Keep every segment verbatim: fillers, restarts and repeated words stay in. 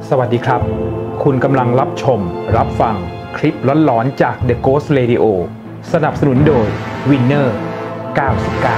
สวัสดีครับคุณกำลังรับชมรับฟังคลิปหลอนๆจาก The Ghost Radio สนับสนุนโดย Winner เก้าสิบเก้า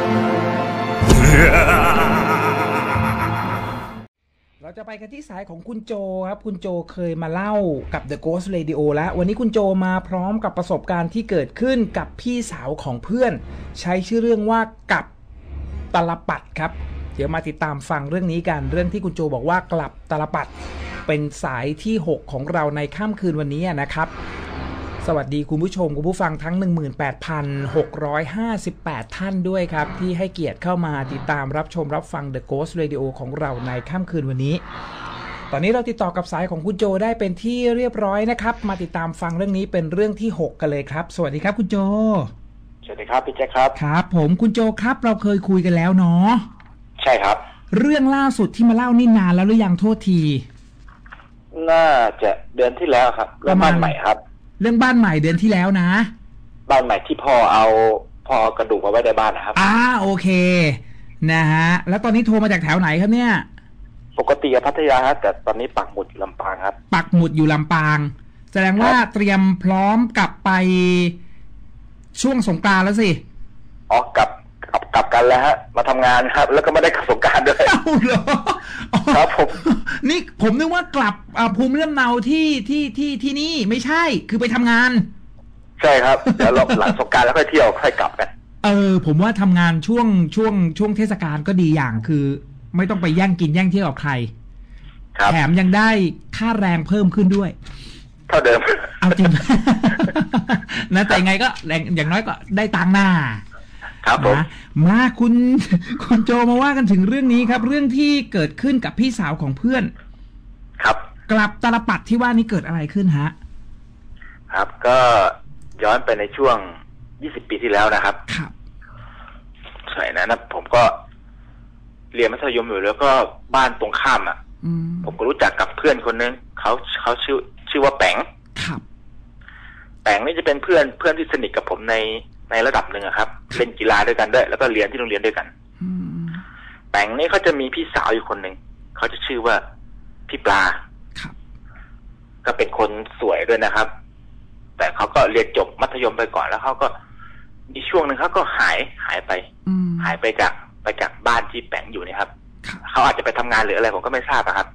เราจะไปกันที่สายของคุณโจครับคุณโจเคยมาเล่ากับ The Ghost Radio แล้ววันนี้คุณโจมาพร้อมกับประสบการณ์ที่เกิดขึ้นกับพี่สาวของเพื่อนใช้ชื่อเรื่องว่ากับตลปัดครับเดี๋ยวมาติดตามฟังเรื่องนี้กันเรื่องที่คุณโจบอกว่ากลับตลปัดเป็นสายที่หกของเราในค่ำคืนวันนี้นะครับสวัสดีคุณผู้ชมคุณผู้ฟังทั้ง หนึ่งหมื่นแปดพันหกร้อยห้าสิบแปด ท่านด้วยครับที่ให้เกียรติเข้ามาติดตามรับชมรับฟัง The Ghost Radio ของเราในค่ำคืนวันนี้ตอนนี้เราติดต่อกับสายของคุณโจได้เป็นที่เรียบร้อยนะครับมาติดตามฟังเรื่องนี้เป็นเรื่องที่หกกันเลยครับสวัสดีครับคุณโจสวัสดีครับพี่แจ๊คครับครับผมคุณโจครับเราเคยคุยกันแล้วเนาะใช่ครับเรื่องล่าสุดที่มาเล่านี่นานแล้วหรือยังโทษทีน่าจะเดือนที่แล้วครับเรื่องบ้านใหม่ครับเรื่องบ้านใหม่เดือนที่แล้วนะบ้านใหม่ที่พ่อเอาพ่อกระดูกมาไว้ในบ้านนะครับอ่าโอเคนะฮะแล้วตอนนี้โทรมาจากแถวไหนครับเนี่ยปกติพัทยาครับแต่ตอนนี้ปักหมุดอยู่ลำปางครับปักหมุดอยู่ลำปางแสดงว่าเตรียมพร้อมกลับไปช่วงสงกรานต์แล้วสิอ๋อกลับกลับกลับกันแล้วฮะมาทำงานครับแล้วก็ไม่ได้กลับสงกรานต์ด้วยเอาเหรอครับผมนี่ผมนึกว่ากลับภูมิลำเนาที่ที่ที่ที่นี่ไม่ใช่คือไปทำงานใช่ครับเดี๋ยวหลังสงกรานต์แล้วค่อยเที่ยวค่อยกลับกันเออผมว่าทำงานช่วงช่วงช่วงเทศกาลก็ดีอย่างคือไม่ต้องไปแย่งกินแย่งเที่ยวกับใครแถมยังได้ค่าแรงเพิ่มขึ้นด้วยเท่าเดิมเอาจริงนะแต่ยังไงก็อย่างน้อยก็ได้ตังค์หน้าครับผมมาคุณคุณโจมาว่ากันถึงเรื่องนี้ครับเรื่องที่เกิดขึ้นกับพี่สาวของเพื่อนครับกลับตลปัดที่ว่านี้เกิดอะไรขึ้นฮะครับก็ย้อนไปในช่วงยี่สิบปีที่แล้วนะครับครับสมัยนั้นนะผมก็เรียนมัธยมอยู่แล้วก็บ้านตรงข้ามอ่ะผมก็รู้จักกับเพื่อนคนนึงเขาเขาชื่อชื่อว่าแป๋งครับแป๋งนี่จะเป็นเพื่อนเพื่อนที่สนิทกับผมในในระดับหนึ่งครับเล่นกีฬาด้วยกันด้วยแล้วก็เรียนที่โรงเรียนด้วยกันแป๋งนี่เขาจะมีพี่สาวอยู่คนหนึ่งเขาจะชื่อว่าพี่ปลาก็เป็นคนสวยด้วยนะครับแต่เขาก็เรียนจบมัธยมไปก่อนแล้วเขาก็มีช่วงหนึ่งเขาก็หายหายไปหายไปจากไปจากบ้านที่แป๋งอยู่นี่ครับเขาอาจจะไปทำงานหรืออะไรผมก็ไม่ทราบนะครับ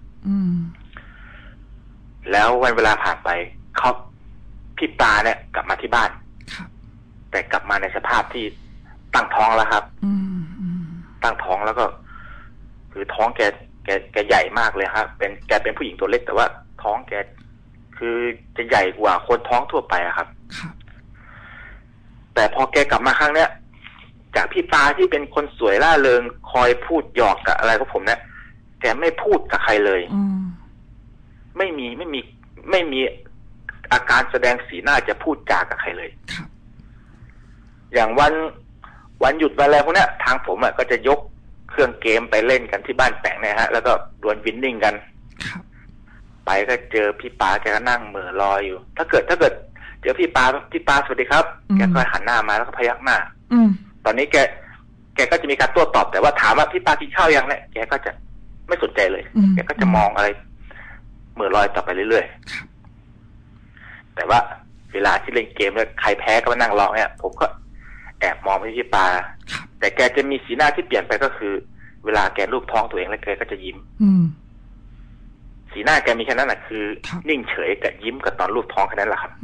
แล้ววันเวลาผ่านไปเขาพี่ปลาเนี่ยกลับมาที่บ้านแต่กลับมาในสภาพที่ตั้งท้องแล้วครับตั้งท้องแล้วก็คือท้องแกแกแกใหญ่มากเลยครับเป็นแกเป็นผู้หญิงตัวเล็กแต่ว่าท้องแกคือจะใหญ่กว่าคนท้องทั่วไปอะครับแต่พอแกกลับมาครั้งเนี้ยจากพี่ปาที่เป็นคนสวยล่าเริงคอยพูดหยอกกับอะไรกับผมเนี่ยแกไม่พูดกับใครเลยไม่มีไม่มีไม่มีอาการแสดงสีหน้าจะพูดจากับใครเลยอย่างวันวันหยุดวันอะไรพวกนี้ทางผมอ่ะก็จะยกเครื่องเกมไปเล่นกันที่บ้านแป๋งเนี่ยฮะแล้วก็ดวลวินนิ่งกันไปก็เจอพี่ปาแกก็นั่งเหม่อลอยอยู่ถ้าเกิดถ้าเกิดเจอพี่ปาพี่ปาสวัสดีครับแกก็หันหน้ามาแล้วก็พยักหน้าตอนนี้แกแกก็จะมีการโต้ตอบแต่ว่าถามว่าพี่ปากินข้าวยังเนี่ยแกก็จะไม่สนใจเลยแกก็จะมองอะไรเหม่อลอยต่อไปเรื่อยๆแต่ว่าเวลาที่เล่นเกมแล้วใครแพ้ก็มานั่งรอเนี่ยผมก็แอบมองไปที่ปลาแต่แกจะมีสีหน้าที่เปลี่ยนไปก็คือเวลาแกลูบท้องตัวเองแล้วแกก็จะยิ้มสีหน้าแกมีแค่นั้นแหละคือนิ่งเฉยกับยิ้มกับตอนลูบท้องแค่นั้นแหละครับ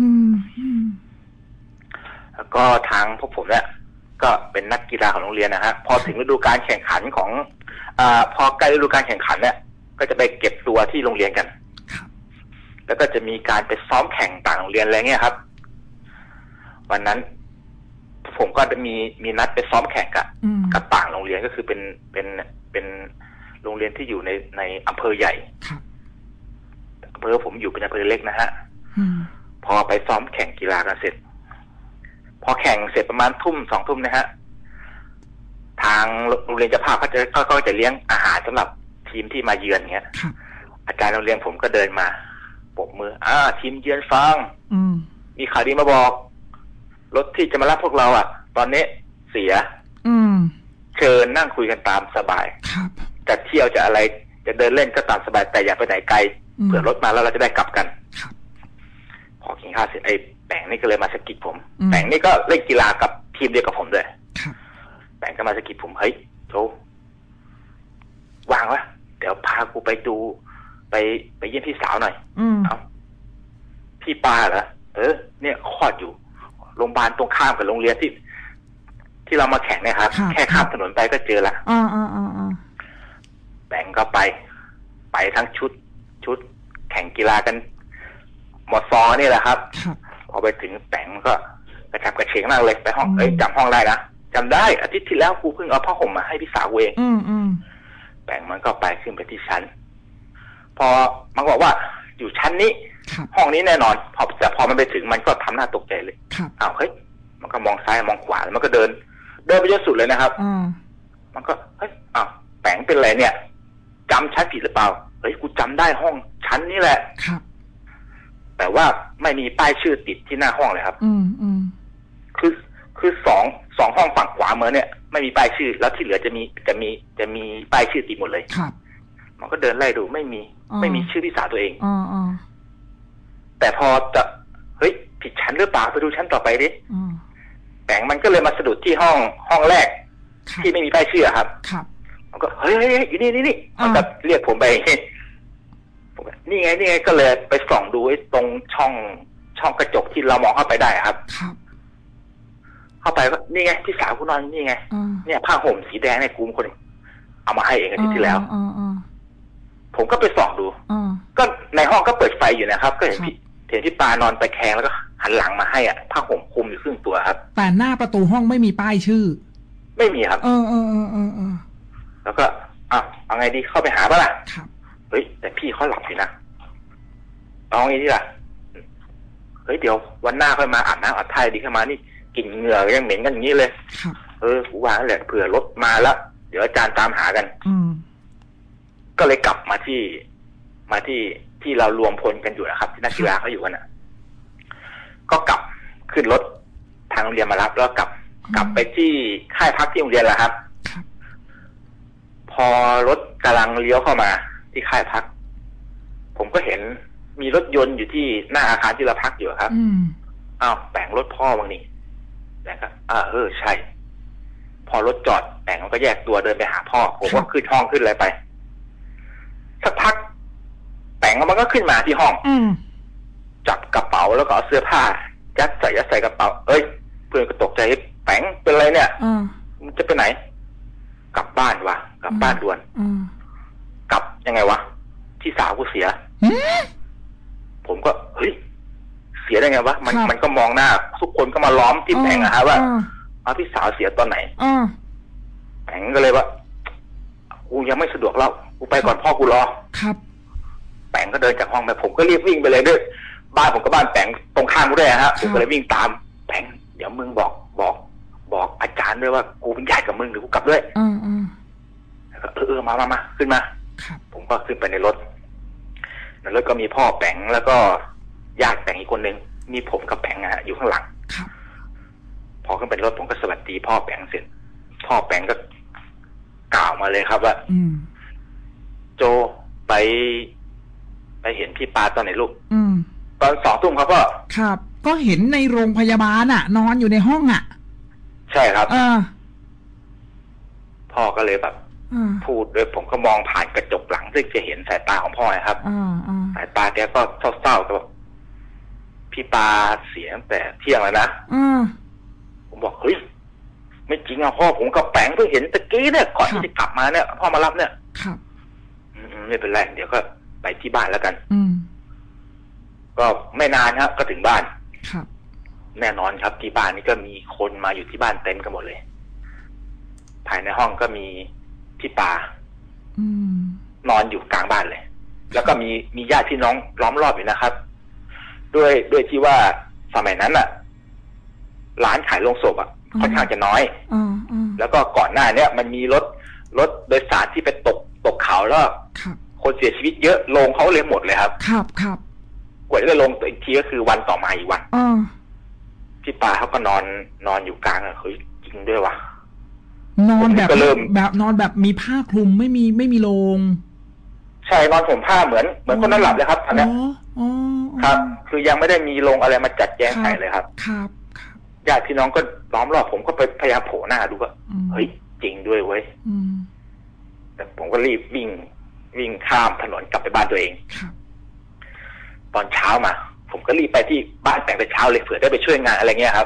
แล้วก็ทางพวกผมเนี่ยก็เป็นนักกีฬาของโรงเรียนนะฮะพอถึงฤดูกาลแข่งขันของอ่าพอใกล้ฤดูกาลแข่งขันเนี่ยก็จะไปเก็บตัวที่โรงเรียนกันแล้วก็จะมีการไปซ้อมแข่งต่างโรงเรียนอะไรเงี้ยครับวันนั้นผมก็จะมีมีนัดไปซ้อมแข่งกับกับต่างโรงเรียนก็คือเป็นเป็นเป็นโรงเรียนที่อยู่ในในอำเภอใหญ่อำเภอผมอยู่เป็นอำเภอเล็กนะฮะพอไปซ้อมแข่งกีฬากันเสร็จพอแข่งเสร็จประมาณทุ่มสองทุ่มนะฮะทางโรงเรียนเจ้าภาพเขาจะเขาจะเลี้ยงอาหารสำหรับทีมที่มาเยือนเงี้ยอาจารย์โรงเรียนผมก็เดินมาปรบมืออ่าทีมเยือนฟังมีข่าวดีมาบอกรถที่จะมารับพวกเราอ่ะตอนนี้เสียเชิญนั่งคุยกันตามสบายจะเที่ยวจะอะไรจะเดินเล่นก็ตามสบายแต่อย่าไปไหนไกลเผื่อรถมาแล้วเราจะได้กลับกันพอกินข้าวเสร็จไอ้แปงนี่ก็เลยมาสะกิดผมแปงนี่ก็เล่นกีฬากับทีมเดียวกับผมด้วยแปงก็มาสะกิดผมเฮ้ยโจวางวะเดี๋ยวพากูไปดูไปไปเยี่ยมพี่สาวหน่อยเอาพี่ปาเหรอเออเนี่ยคลอดอยู่โรงพยาบาลตรงข้ามกับโรงเรียนที่ที่เรามาแข่งเนี่ยครับแค่ข้ามถนนไปก็เจอละอ๋ออ๋ออ๋อแบงก็ไปไปทั้งชุดชุดแข่งกีฬากันมอซอนี่แหละครับพอไปถึงแบงก็กระฉับกระเฉงมากเลยไปห้องเอ้ยจำห้องได้นะจำได้อาทิตย์ที่แล้วกูเพิ่งเอาผ้าห่มมาให้พี่สาวเองอืมอืมแบงมันก็ไปขึ้นไปที่ชั้นพอมันบอกว่าอยู่ชั้นนี้ห้องนี้แน่นอนพอแต่พอมันไปถึงมันก็ทำหน้าตกใจเลยอ้าวเฮ้ยมันก็มองซ้ายมองขวาแล้วมันก็เดินเดินไปจนสุดเลยนะครับมันก็เฮ้ยอ้าวแบงเป็นไรเนี่ยจำชั้นผิดหรือเปล่าเฮ้ยกูจำได้ห้องชั้นนี้แหละครับแต่ว่าไม่มีป้ายชื่อติดที่หน้าห้องเลยครับอืมอืมคือคือสองสองห้องฝั่งขวามือเนี่ยไม่มีป้ายชื่อแล้วที่เหลือจะมีจะมีจะมีป้ายชื่อติดหมดเลยครับมันก็เดินไล่ดูไม่มีไม่มีชื่อพี่สาวตัวเองอ๋ออ๋อแต่พอจะเฮ้ยผิดชั้นหรือเปล่าไปดูชั้นต่อไปดิแบงมันก็เลยมาสะดุดที่ห้องห้องแรกที่ไม่มีป้ายชื่อครับครับมันก็เฮ้ยอยู่นี่นี่นี่มันก็เรียกผมไปผมนี่ไงนี่ไงก็เลยไปส่องดูไอ้ตรงช่องช่องกระจกที่เรามองเข้าไปได้ครับครับเข้าไปก็นี่ไงพี่สาวคุณนอนนี่ไงเนี่ยผ้าห่มสีแดงเนี่ยกูคนเอามาให้เองอาทิตย์ที่แล้วผมก็ไปส่องดูก็ในห้องก็เปิดไฟอยู่นะครับก็เห็นพี่เห็นพี่ปานอนไปแคงแล้วก็หันหลังมาให้อ่ะผ้าห่มคลุมอยู่ครึ่งตัวครับแต่หน้าประตูห้องไม่มีป้ายชื่อไม่มีครับเออเออเออเออเออแล้วก็อ้าวเอาไงดีเข้าไปหาป่ะล่ะครับเฮ้ยแต่พี่เขาหลับอยู่นะเอาไงดีล่ะเฮ้ยเดี๋ยววันหน้าค่อยมาอาบน้ำอาบท่าดีขึ้นมานี่กลิ่นเหงื่อยังเหม็นกันอย่างนี้เลยเออกูว่าแหละเผื่อรถมาแล้วเดี๋ยวอาจารย์ตามหากันอืมก็เลยกลับมาที่มาที่ที่เรารวมพลกันอยู่นะครับที่นักกีฬาเขาอยู่กันอ่ะก็กลับขึ้นรถทางโรงเรียนมารับแล้วกลับกลับไปที่ค่ายพักที่โรงเรียนแหละครับพอรถกำลังเลี้ยวเข้ามาที่ค่ายพักผมก็เห็นมีรถยนต์อยู่ที่หน้าอาคารที่เราพักอยู่ครับอ้าวแบ่งรถพ่อบางนี่แบ่งก็อ่าเออใช่พอรถจอดแบ่งมันก็แยกตัวเดินไปหาพ่อผมก็ขึ้นห้องขึ้นอะไรไปสักพักแบ่งมันก็ขึ้นมาที่ห้องจับกระเป๋าแล้วก็เอาเสื้อผ้ายัดใส่ยัดใส่กระเป๋าเอ้ยเพื่อนก็ตกใจแบ่งเป็นไรเนี่ยมันจะไปไหนกลับบ้านวะกลับบ้านด่วนกลับยังไงวะที่สาวกูเสียผมก็เฮ้ยเสียได้ไงวะมันมันก็มองหน้าทุกคนก็มาล้อมที่แผงอะฮะว่าเอาพี่สาวเสียตอนไหนแผงก็เลยว่ากูยังไม่สะดวกแล้วกูไปก่อนพ่อกูรอครับแผงก็เดินจากห้องไปผมก็รีบวิ่งไปเลยด้วยบ้านผมก็บ้านแผงตรงข้ามกูด้วยฮะผมก็เลยวิ่งตามแผงเดี๋ยวมึงบอกบอกบอกอาจารย์ด้วยว่ากูเป็นญาติกับมึงหรือกูกลับด้วยอืมอืมเออเออมามามาขึ้นมาผมก็ขึ้นไปในรถในรถก็มีพ่อแปงแล้วก็ญาติแปงอีกคนนึงมีผมกับแปงอะอยู่ข้างหลังพอขึ้นไปรถผมก็สวัสดีพ่อแปงเสร็จพ่อแปงก็กล่าวมาเลยครับว่าโจไปไปเห็นพี่ปาตอนไหนลูกตอนสองทุ่มครับพ่อครับก็เห็นในโรงพยาบาลอะนอนอยู่ในห้องอะใช่ครับเออพ่อก็เลยแบบพูดด้วยผมก็มองผ่านกระจกหลังซึ่งจะเห็นสายตาของพ่อครับสายตาแกก็เศร้าๆกับพี่ปาเสียแต่เที่ยงแล้วนะผมบอกเฮ้ยไม่จริงอ่ะพ่อผมกับแปงเพิ่งเห็นตะกี้เนี่ยก่อนที่จะกลับมาเนี่ยพ่อมารับเนี่ยครับไม่เป็นไรเดี๋ยวก็ไปที่บ้านแล้วกันก็ไม่นานครับก็ถึงบ้านครับแน่นอนครับที่บ้านนี่ก็มีคนมาอยู่ที่บ้านเต็มกันหมดเลยภายในห้องก็มีพี่ปานอนอยู่กลางบ้านเลยแล้วก็มีมีญาติพี่น้องล้อมรอบอยู่นะครับด้วยด้วยที่ว่าสมัยนั้นอ่ะร้านขายโลงศพอ่ะค่อนข้างจะน้อยแล้วก็ก่อนหน้าเนี้ยมันมีรถรถโดยสารที่ไปตกตกเขาแล้วคนเสียชีวิตเยอะโรงเขาเลยหมดเลยครับครับครับกว่าจะได้ลงตัวอีกทีก็คือวันต่อมาอีกวันพี่ปาเขาก็นอนนอนอยู่กลางอ่ะเฮ้ยจริงด้วยวะนอนแบบแบบนอนแบบมีผ้าคลุมไม่มีไม่มีโลงใช่นอนห่มผ้าเหมือนเหมือนคนนอนหลับเลยครับตอนนี้ครับคือยังไม่ได้มีโรงอะไรมาจัดแจงใส่เลยครับครับญาติพี่น้องก็ล้อมรอบผมก็ไปพยายามโผล่หน้าดูว่าเฮ้ยจริงด้วยเว้ยแต่ผมก็รีบวิ่งวิ่งข้ามถนนกลับไปบ้านตัวเองตอนเช้ามาผมก็รีบไปที่บ้านแต่งแต่เช้าเลยเผื่อได้ไปช่วยงานอะไรเงี้ยครับ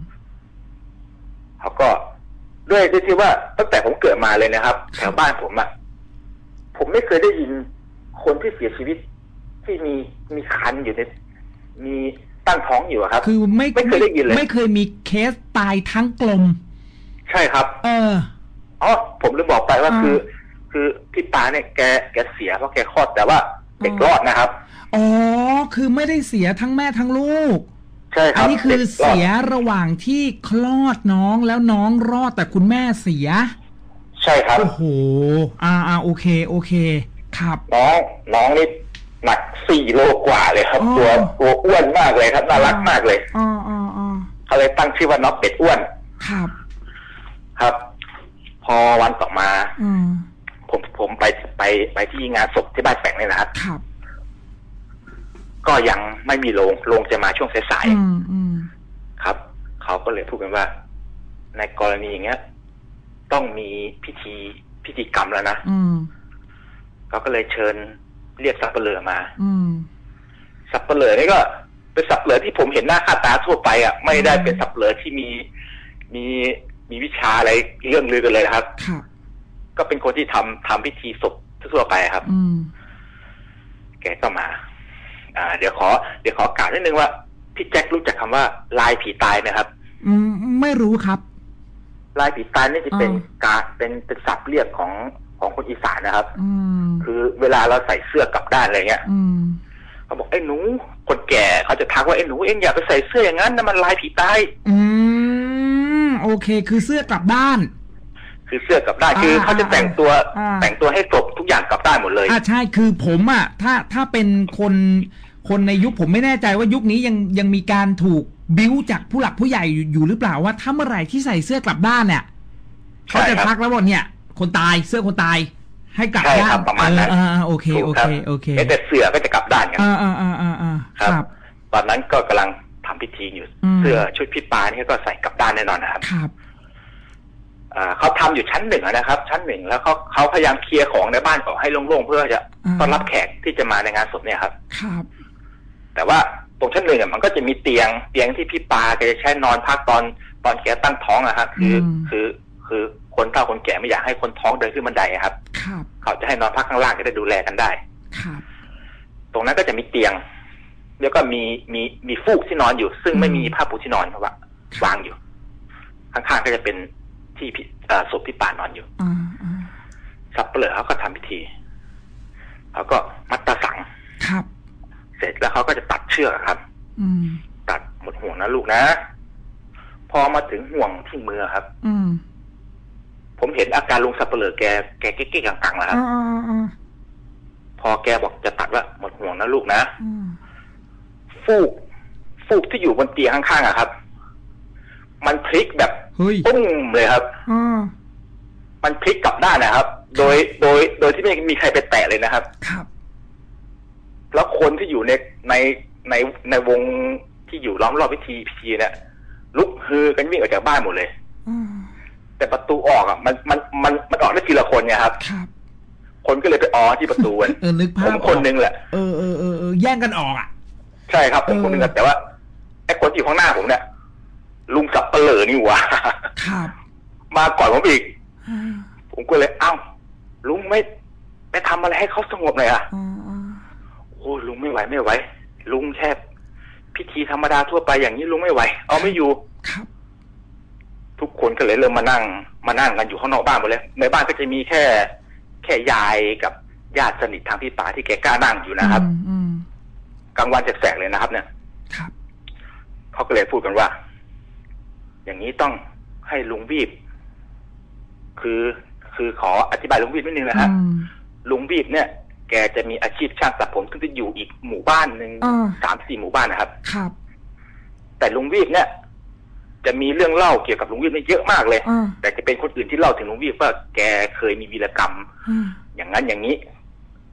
เขาก็ด้วยที่ว่าตั้งแต่ผมเกิดมาเลยนะครับแถวบ้านผมอ่ะผมไม่เคยได้ยินคนที่เสียชีวิตที่มีมีคันอยู่ในมีตั้งท้องอยู่ครับคือไม่ไม่เคยได้ยินเลยไม่เคยมีเคสตายทั้งกลมใช่ครับเอออ๋อผมลืมบอกไปว่าคือ คือพี่ปาเนี่ยแกแกเสียเพราะแกคลอดแต่ว่าเด็กรอดนะครับอ๋อคือไม่ได้เสียทั้งแม่ทั้งลูกใช่ครับอันนี้คือเสียระหว่างที่คลอดน้องแล้วน้องรอดแต่คุณแม่เสียใช่ครับโอ้โหอ่าอ่าโอเคโอเคครับน้องน้องนี่หนักสี่โลกว่าเลยครับตัวตัวอ้วนมากเลยครับน่ารักมากเลยอ๋ออ๋ออ๋อเขาเลยตั้งชื่อว่าน้องเป็ดอ้วนครับครับพอวันต่อมาอืมผมผมไปไปไปที่งานศพที่บ้านแฝงเลยนะครับครับก็ยังไม่มีโรงโรงจะมาช่วงสายๆครับเขาก็เลยพูดกันว่าในกรณีอย่างเงี้ยต้องมีพิธีพิธีกรรมแล้วนะเขาก็เลยเชิญเรียกสับเปลือมาสับเปลือนี่ก็เป็นสับเปลือที่ผมเห็นหน้าค่าตาทั่วไปอ่ะไม่ได้เป็นสับเปลือที่มีมีมีวิชาอะไรเรื่องลือกันเลยนะครับก็เป็นคนที่ทำทำพิธีศพทั่วไปครับแกก็มาอ่าเดี๋ยวขอเดี๋ยวขอกล่าวนิดนึงว่าพี่แจ็ครู้จักคำว่าลายผีตายไหมครับอืมไม่รู้ครับลายผีตายนี่จะเป็นการเป็นเป็นศัพท์เรียกของของคนอีสานนะครับคือเวลาเราใส่เสื้อกลับด้านอะไรเงี้ยเขาบอกไอ้หนูคนแก่เขาจะทักว่าไอ้หนูเอ็งอย่าไปใส่เสื้ออย่างนั้นนั่นมันลายผีตายอืมโอเคคือเสื้อกลับด้านคือเสื้อกลับด้านคือเขาจะแต่งตัวแต่งตัวให้ครบทุกอย่างกลับด้านหมดเลยอ่าใช่คือผมอ่ะถ้าถ้าเป็นคนคนในยุคผมไม่แน่ใจว่ายุคนี้ยังยังมีการถูกบิ้วจากผู้หลักผู้ใหญ่อยู่หรือเปล่าว่าถ้าเมื่อไหร่ที่ใส่เสื้อกลับด้านเนี่ยเขาจะทักแล้วว่าเนี่ยคนตายเสื้อคนตายให้กลับด้านประมาณนั้นอ่าโอเคโอเคโอเคแต่เสื้อก็จะกลับด้านกันอ่าอ่าอ่าอ่าครับตอนนั้นก็กำลังทำพิธีอยู่เสื้อชุดพี่ปานี่ก็ใส่กลับด้านแน่นอนนะครับครับเขาทำอยู่ชั้นหนึ่งนะครับชั้นหนึ่งแล้วเขาเขาพยายามเคลียร์ของในบ้านออกให้โล่งๆเพื่อจะต้อนรับแขกที่จะมาในงานศพเนี่ยครับครับแต่ว่าตรงชั้นหนึ่งมันก็จะมีเตียงเตียงที่พี่ปาแกจะใช้นอนพักตอนตอนแกตั้งท้องอะครับคือคือคือคนเฒ่าคนแก่ไม่อยากให้คนท้องเดินขึ้นบันไดครับเขาจะให้นอนพักข้างล่างจะได้ดูแลกันได้ตรงนั้นก็จะมีเตียงแล้วก็มีมีมีฟูกที่นอนอยู่ซึ่งไม่มีผ้าปูที่นอนเพราะว่าวางอยู่ข้างๆก็จะเป็นที่ศพพี่ปานอนอยู่สับเปลือเขาก็ทำพิธีเขาก็มัดตาสังครับเสร็จแล้วเขาก็จะตัดเชือกครับตัดหมดห่วงนะลูกนะพอมาถึงห่วงที่มือครับผมเห็นอาการลุงสับเปลือแกแกเก๊กๆกังๆแล้วครับพอแกบอกจะตัดว่าหมดห่วงนะลูกนะฟูกฟูกที่อยู่บนเตียงข้างๆอะครับมันพลิกแบบปุ้งเลยครับมันพลิกกลับด้านนะครับโดยโดยโดยที่ไม่มีใครไปแตะเลยนะครับครับแล้วคนที่อยู่ในในในในวงที่อยู่ล้อมรอบพิธีพิธีเนี่ยลุกฮือกันวิ่งออกจากบ้านหมดเลยแต่ประตูออกอ่ะมันมันมันมันออกได้ทีละคนไงครับคนก็เลยไปอ๋อที่ประตูเออนึกภาพผมคนนึงแหละเออเออเออแย่งกันออกอ่ะใช่ครับผมคนนึงแต่ว่าไอ้คนที่อยู่ข้างหน้าผมเนี่ยลุงสับเปลือนี่หว่าครับมาก่อนผมอีกผมก็เลยเอ้าลุงไม่ไปทำอะไรให้เขาสงบหน่อยอ่ะโอ้ลุงไม่ไหวไม่ไหวลุงแค่พิธีธรรมดาทั่วไปอย่างนี้ลุงไม่ไหวเอาไม่อยู่ครับทุกคนก็เลยเริ่มมานั่งมานั่งกันอยู่ข้างนอกบ้านหมดเลยในบ้านก็จะมีแค่แค่ยายกับญาติสนิททางพี่ป๋าที่แกกล้านั่งอยู่นะครับกลางวันแสกๆเลยนะครับเนี่ยเขาก็เลยพูดกันว่าอย่างนี้ต้องให้ลุงวีบคือคือขออธิบายลุงวีบนิดนึงนะฮะลุงวีบเนี่ยแกจะมีอาชีพช่างตัดผมซึ่งจะอยู่อีกหมู่บ้านหนึ่งสามสี่หมู่บ้านนะครับครับแต่ลุงวีบเนี่ยจะมีเรื่องเล่าเกี่ยวกับลุงวีบเนี่ยเยอะมากเลยแต่จะเป็นคนอื่นที่เล่าถึงลุงวีบว่าแกเคยมีวีรกรรมอย่างนั้นอย่างนี้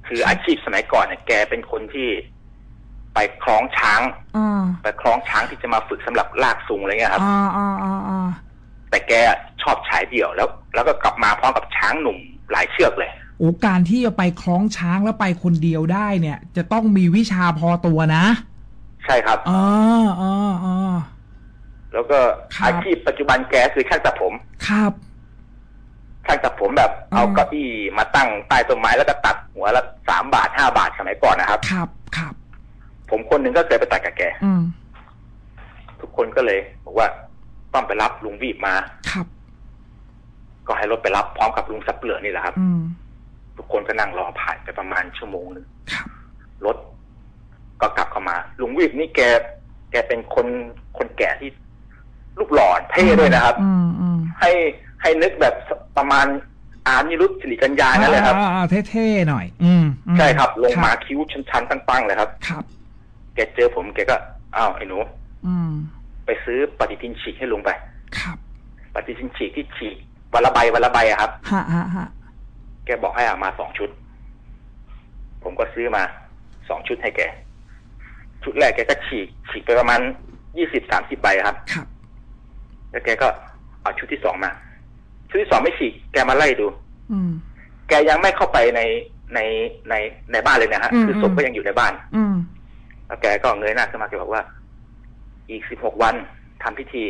คืออาชีพสมัยก่อนเนี่ยแกเป็นคนที่ไปคล้องช้างไปคล้องช้างที่จะมาฝึกสำหรับลากซุงอะไรเงี้ยครับแต่แกชอบฉายเดี่ยวแล้ว แล้วก็กลับมาพร้อมกับช้างหนุ่มหลายเชือกเลยโอ้การที่จะไปคล้องช้างแล้วไปคนเดียวได้เนี่ยจะต้องมีวิชาพอตัวนะใช่ครับอ๋ออ๋ออ๋อแล้วก็อาชีพปัจจุบันแกคือช่างตัดผมครับช่างตัดผมแบบเอาเก้าอี้มาตั้งใต้ต้นไม้แล้วก็ตัดหัวละสามบาทห้าบาทสมัยก่อนนะครับครับครับผมคนหนึ่งก็เคยไปตัดกับแกทุกคนก็เลยบอกว่าต้องไปรับลุงวีบมาครับก็ให้รถไปรับพร้อมกับลุงสับเปลือกนี่แหละครับทุกคนก็นั่งรอผ่านไปประมาณชั่วโมงนึงรถก็กลับเข้ามาลุงวีบนี่แกแกเป็นคนคนแก่ที่รูปหล่อเท่ด้วยนะครับให้ให้นึกแบบประมาณอานิรุตสิริกัญญานั่นเลยครับเท่ๆหน่อยอืมใช่ครับลงมาคิ้วชันๆตั้งๆเลยครับครับแกเจอผมแกก็อ้าวไอ้หนูไปซื้อปฏิทินฉีกให้ลุงไปครับปฏิทินฉีกที่ฉีกวันละใบวันละใบอะครับฮะฮะฮะแกบอกให้เอามาสองชุดผมก็ซื้อมาสองชุดให้แกชุดแรกแกก็ฉีกฉีกไปประมาณยี่สิบสามสิบใบครับครับแล้วแกก็เอาชุดที่สองมาชุดที่สองไม่ฉีกแกมาไล่ดูแกยังไม่เข้าไปในในในในบ้านเลยนะฮะคือศพก็ยังอยู่ในบ้านแล้วแกก็เงยหน้าขึ้นมาแกบอกว่าอีกสิบหกวันทำพิธี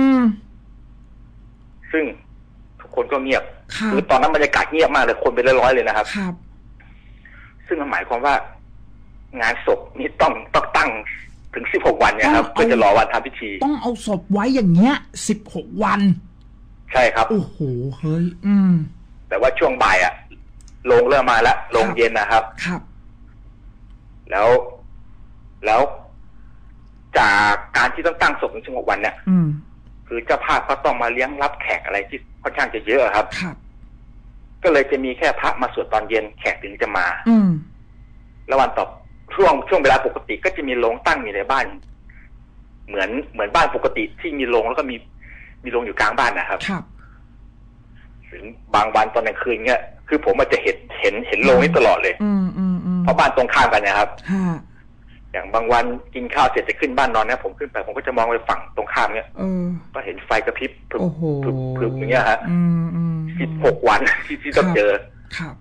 ซึ่งทุกคนก็เงียบคือตอนนั้นบรรยากาศเงียบมากเลยคนเป็นร้อยๆเลยนะครับซึ่งมันหมายความว่างานศพนี่ต้องต้องตั้งถึงสิบหกวันเนี่ยครับเพื่อจะรอวันทำพิธีต้องเอาศพไว้อย่างเงี้ยสิบหกวันใช่ครับโอ้โหเฮ้ยอืมแต่ว่าช่วงบ่ายอะลงเริ่มมาแล้วลงเย็นนะครับครับแล้วแล้วจากการที่ต้องตั้งศพถึงสิบหกวันเนี่ยคือเจ้าภาพก็ต้องมาเลี้ยงรับแขกอะไรที่ค่อนข้างจะเยอะครับครับก็เลยจะมีแค่พระมาสวดตอนเย็นแขกถึงจะมาอืมแล้ววันต่อช่วงช่วงเวลาปกติก็จะมีโรงตั้งอยู่ในบ้านเหมือนเหมือนบ้านปกติที่มีโรงแล้วก็มีมีโรงอยู่กลางบ้านนะครับครับถึงบางวันตอนกลางคืนเนี่ยคือผมอาจจะเห็นเห็นเห็นโรงนี้ตลอดเลยอืมอืมอืมเพราะบ้านตรงข้ามกันนะครับฮะอย่างบางวันกินข้าวเสร็จจะขึ้นบ้านนอนเนี่ยผมขึ้นไปผมก็จะมองไปฝั่งตรงข้ามเนี่ยก็เห็นไฟกระพริบพึบพึบพึบอย่างเงี้ยฮะสิบหกวันที่ที่ต้องเจอครับ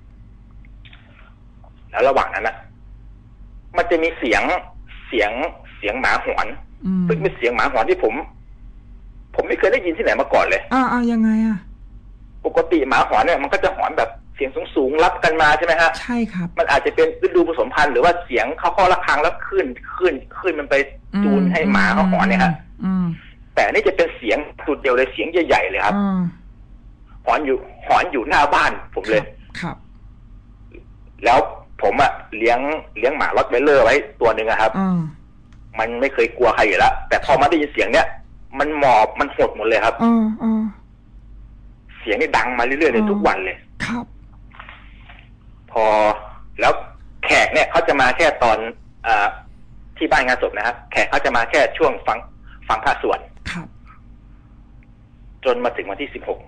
แล้วระหว่างนั้นนะมันจะมีเสียงเสียงเสียงหมาหอนซึ่งเป็นเสียงหมาหอนที่ผมผมไม่เคยได้ยินที่ไหนมาก่อนเลยอ่าอ่ายังไงอ่ะปกติหมาหอนเนี่ยมันก็จะหอนแบบเสียงสูงๆรับกันมาใช่ไหมฮะใช่ครับมันอาจจะเป็นฤดูผสมพันธุ์หรือว่าเสียงเขาข้อระฆังแล้วขึ้นขึ้นขึ้นมันไปจูนให้หมาเขาหอนเนี่ยฮะแต่นี่จะเป็นเสียงสุดเดียวเลยเสียงใหญ่ๆเลยครับหอนอยู่หอนอยู่หน้าบ้านผมเลยครับแล้วผมอะเลี้ยงเลี้ยงหมาล็อตไวเลอร์ไว้ตัวหนึ่งอะครับมันไม่เคยกลัวใครอยู่แล้วแต่พอมาได้ยินเสียงเนี้ยมันหมอบมันหดหมดเลยครับเสียงนี่ดังมาเรื่อยๆเลยทุกวันเลยครับพอแล้วแขกเนี่ยเขาจะมาแค่ตอนอที่บ้านงานศพนะครับแขกเขาจะมาแค่ช่วงฟังฟังพระสวดครับจนมาถึงวันที่สิบหก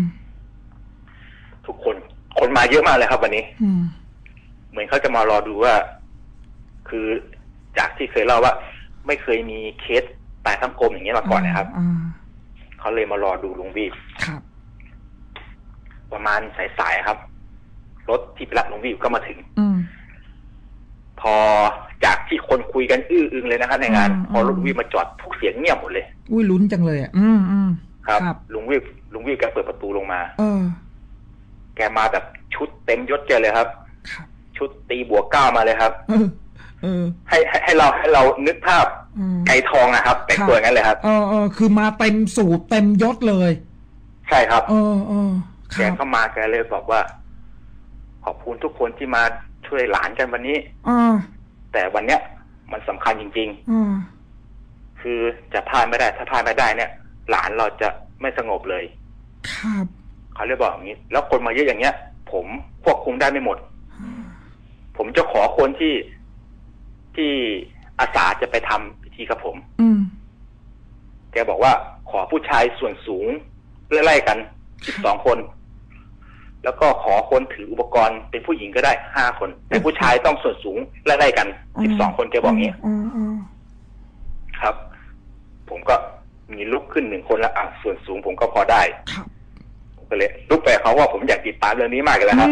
ทุกคนคนมาเยอะมากเลยครับวันนี้เหมือนเขาจะมารอดูว่าคือจากที่เคยเล่าว่าไม่เคยมีเคสตายทั้งกลมอย่างนี้มาก่อนนะครับเขาเลยมารอดูลุงวีครับประมาณสายๆครับรถที่ไปรับลุงวีก็มาถึงพอจากที่คนคุยกันอื้ออึงเลยนะครับในงานพอรถวีมาจอดทุกเสียงเงียบหมดเลยอุ้ยลุ้นจังเลยอ่ะอืมอืมครับลุงวีลุงวีแกเปิดประตูลงมาเออแกมาแบบชุดเต็มยศแกเลยครับชุดตีบวกเก้ามาเลยครับให้ให้เราให้เรานึกภาพไก่ทองนะครับแต่งตัวงั้นเลยครับเออเออคือมาเต็มสูบเต็มยศเลยใช่ครับเออเออแกเข้ามาแกเลยบอกว่าขอบคุณทุกคนที่มาช่วยหลานกันวันนี้อแต่วันเนี้ยมันสำคัญจริงๆคือจะพลาดไม่ได้ถ้าพลาดไม่ได้เนี่ยหลานเราจะไม่สงบเลยครับเขาเลยบอกอย่างนี้แล้วคนมาเยอะอย่างเงี้ยผมควบคุมได้ไม่หมดผมจะขอคนที่ที่อาสาจะไปทำพิธีกับผมแกบอกว่าขอผู้ชายส่วนสูงไล่ๆกันสิบสองคนแล้วก็ขอคนถืออุปกรณ์เป็นผู้หญิงก็ได้ห้าคนแต่ผู้ชายต้องส่วนสูงไล่ๆกันสิบสองคนแกบอกอย่างนี้ครับผมก็มีลุกขึ้นหนึ่งคนแล้วอ่ะส่วนสูงผมก็พอได้ผมก็เลยลุกไปเขาว่าผมอยากติดตามเรื่องนี้มากเลยครับ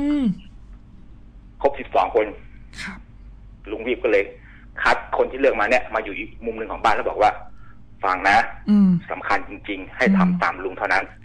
ครบสิบสองคนลุงวีบก็เลยคัดคนที่เลือกมาเนี่ยมาอยู่อีกมุมหนึ่งของบ้านแล้วบอกว่าฟังนะสำคัญจริงๆให้ทำตามลุงเท่านั้น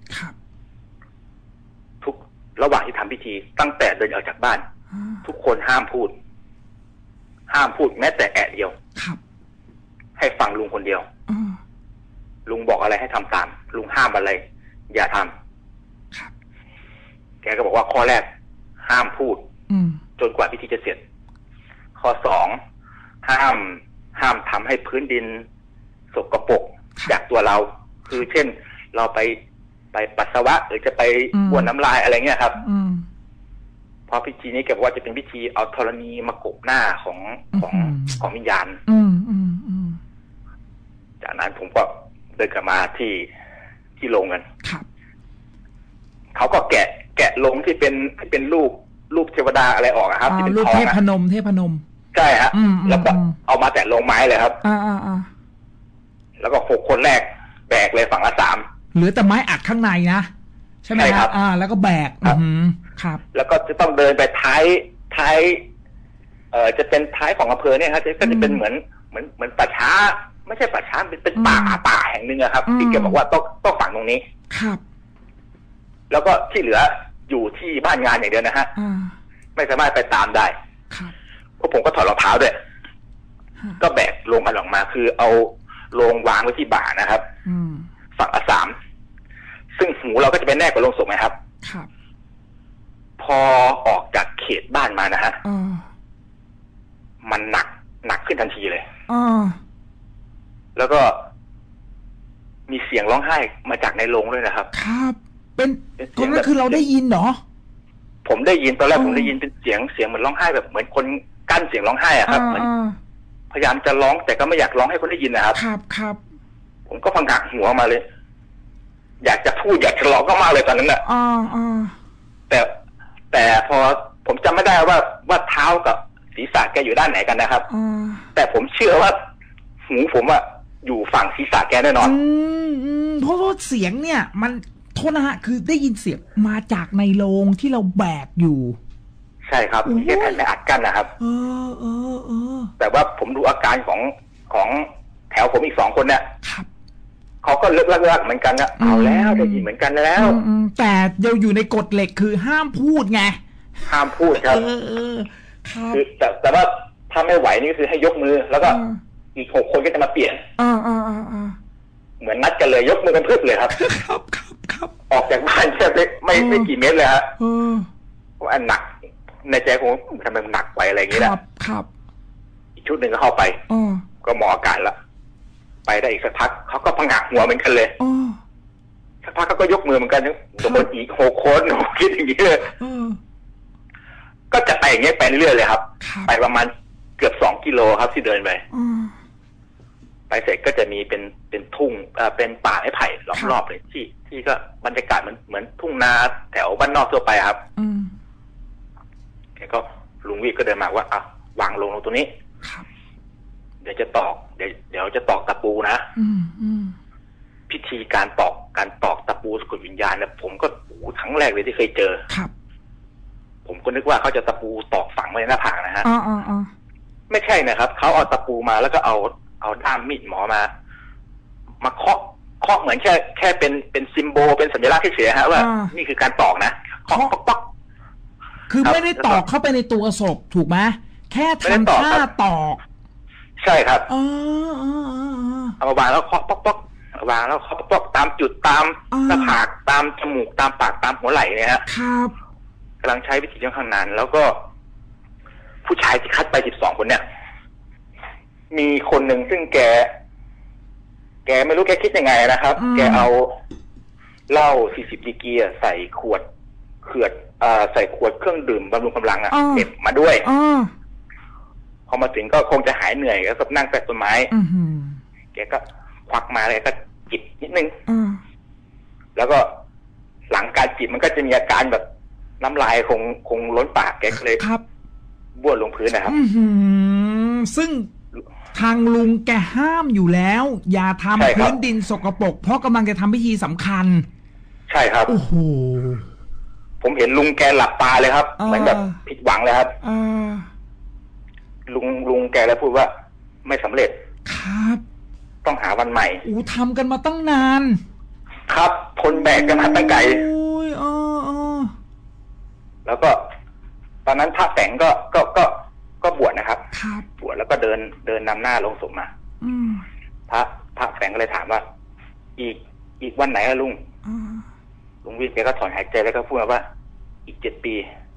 ทุกระหว่างที่ทำพิธีตั้งแต่เดินออกจากบ้านทุกคนห้ามพูดห้ามพูดแม้แต่แอะเดียวให้ฟังลุงคนเดียวลุงบอกอะไรให้ทำตามลุงห้ามอะไรอย่าทำแกก็บอกว่าข้อแรกห้ามพูดจนกว่าพิธีจะเสร็จข้อสองห้ามห้ามทำให้พื้นดินสกปรกจากตัวเราคือเช่นเราไปไปปัสสาวะหรือจะไปบ้วนน้ำลายอะไรเงี้ยครับเพราะพิธีนี้แกบอกว่าจะเป็นพิธีเอาธรณีมากบหน้าของของของวิญญาณจากนั้นผมก็เดินกลับมาที่ที่โรงกันเขาก็แกะแกะลงที่เป็นที่เป็นรูปรูปเทวดาอะไรออกครับที่เป็นทองเทพนมเทพนมใช่ฮะแล้วก็เอามาแต่ลงไม้เลยครับอ่าอ่าอ่าแล้วก็หกคนแรกแบกเลยฝั่งละสามเหลือแต่ไม้อัดข้างในนะใช่ไหมครับอ่าแล้วก็แบกครับแล้วก็จะต้องเดินไปท้ายท้ายเอ่อจะเป็นท้ายของอำเภอเนี่ยครับก็จะเป็นเหมือนเหมือนเหมือนป่าช้าไม่ใช่ป่าช้าเป็นเป็นป่าป่าแห่งหนึ่งครับที่แกบอกว่าต้องต้องฝังตรงนี้ครับแล้วก็ที่เหลืออยู่ที่บ้านงานอย่างเดียวนะฮะไม่สามารถไปตามได้พวกผมก็ถอดรองเท้าด้วยก็แบกลงกันออกมาคือเอาลงวางไว้ที่บ่านะครับฝั่งละสามซึ่งหูเราก็จะเป็นแนบกับลงศพไหมครับพอออกจากเขตบ้านมานะฮะมันหนักหนักขึ้นทันทีเลยแล้วก็มีเสียงร้องไห้มาจากในโรงด้วยนะครับครับเป็นตอนนั้นคือเราได้ยินเหรอผมได้ยินตอนแรกผมได้ยินเป็นเสียงเสียงเหมือนร้องไห้แบบเหมือนคนกั้นเสียงร้องไห้อะครับเหมือนพยายามจะร้องแต่ก็ไม่อยากร้องให้คนได้ยินนะครับครับครับผมก็พังหักหัวมาเลยอยากจะพูดอยากจะร้องก็มากเลยตอนนั้นแหละอ่าอ่าแต่แต่พอผมจำไม่ได้ว่าว่าเท้ากับศีรษะแกอยู่ด้านไหนกันนะครับแต่ผมเชื่อว่าหูผมอะอยู่ฝั่งศีรษะแกแน่นอนอืมอืมเพราะว่าเสียงเนี่ยมันโทษนะฮะคือได้ยินเสียงมาจากในโรงที่เราแบกอยู่ใช่ครับแค่แผ่นไม่อัดกันนะครับเออเออเออแต่ว่าผมดูอาการของของแถวผมอีกสองคนเนี่ยเขาก็เลิกลักๆเหมือนกันนะเอาแล้วได้ยินเหมือนกันแล้วแต่เดี๋ยวอยู่ในกฎเหล็กคือห้ามพูดไงห้ามพูดครับคือแต่แต่ว่าถ้าไม่ไหวนี่คือให้ยกมือแล้วก็อีกหกคนก็จะมาเปลี่ยนอ่าอ่าอ่าอ่าเหมือนนัดกันเลยยกมือกันพึบเลยครับครับครับครับออกจากบ้านแค่ไม่ไม่กี่เมตรเลยฮะว่าหนักในใจผมทำไมมันหนักไปอะไรอย่างนี้นะครับครับอีกชุดหนึ่งก็เข้าไปก็มองอาการละไปได้อีกสักพักเขาก็พังหักหัวเหมือนกันเลยสักพักเขาก็ยกมือเหมือนกันโดนอีกหกคนคิดอย่างนี้เลยก็จะไปอย่างเงี้ยไปเรื่อยเลยครับไปประมาณเกือบสองกิโลครับที่เดินไปไปเสร็จก็จะมีเป็นเป็นทุ่งเอ่อเป็นป่าไม้ไผ่ล้อมรอบเลยที่ที่ก็บรรยากาศเหมือนเหมือนทุ่งนาแถวบ้านนอกทั่วไปครับแล้วก็ลุงวิก็เดินมาว่าอ่ะวางลงตรงนี้เดี๋ยวจะตอกเดี๋ยวเดี๋ยวจะตอกตะปูนะพิธีการตอกการตอกตะปูสะกดวิญญาณเนี่ยผมก็โอ้ครั้งแรกเลยที่เคยเจอครับผมก็นึกว่าเขาจะตะปูตอกฝังไว้ในหน้าผากนะฮะไม่ใช่นะครับเขาเอาตะปูมาแล้วก็เอาเอาด้ามมีดหมอมามาเคาะเคาะเหมือนแค่แค่เป็นเป็นซิมโบลเป็นสัญลักษณ์เฉยๆฮะว่านี่คือการตอกนะเคาะป๊อกคือไม่ได้ตอกเข้าไปในตัวศพถูกไหมแค่ทำท่าตอกใช่ครับอ๋อเอามาวางแล้วเคาะป๊อกป๊อกวางแล้วเคาะป๊อกตามจุดตามหน้าผากตามจมูกตามปากตามหัวไหล่เนี่ยฮะครับกำลังใช้วิธีค่อนข้างนานแล้วก็ผู้ชายที่คัดไปสิบสองคนเนี่ยมีคนหนึ่งซึ่งแกแกไม่รู้แกคิดยังไงนะครับแกเอาเหล้าสี่สิบดีกรีใส่ขวดเขือดอ่าใส่ขวดเครื่องดื่มบำรุงกำลังอ่ะเก็บมาด้วยพอมาถึงก็คงจะหายเหนื่อยก็นั่งใต้ต้นไม้แกก็ควักมาเลยก็จิบนิดนึงแล้วก็หลังการจิบมันก็จะมีอาการแบบน้ำลายคงคงล้นปากแกเลยครับบ้วนลงพื้นนะครับซึ่งทางลุงแกห้ามอยู่แล้วอย่าทำพื้นดินสกปรกเพราะกำลังจะทำพิธีสำคัญใช่ครับโอ้โหผมเห็นลุงแกหลับตาเลยครับเหมือนแบบผิดหวังเลยครับลุงลุงแกแล้วพูดว่าไม่สำเร็จครับต้องหาวันใหม่อู้ทำกันมาตั้งนานครับทนแบกกันมาตั้งไกลแล้วก็ตอนนั้นพระแต่งก็ก็ก็ก็บวชนะครับบวชแล้วก็เดินเดินนำหน้าลงศพมาพระพระแต่งก็เลยถามว่าอีกอีกวันไหนอะลุงลุงวิทย์แกก็ถอนหายใจแล้วก็พูดว่าอีกเจ็ดปี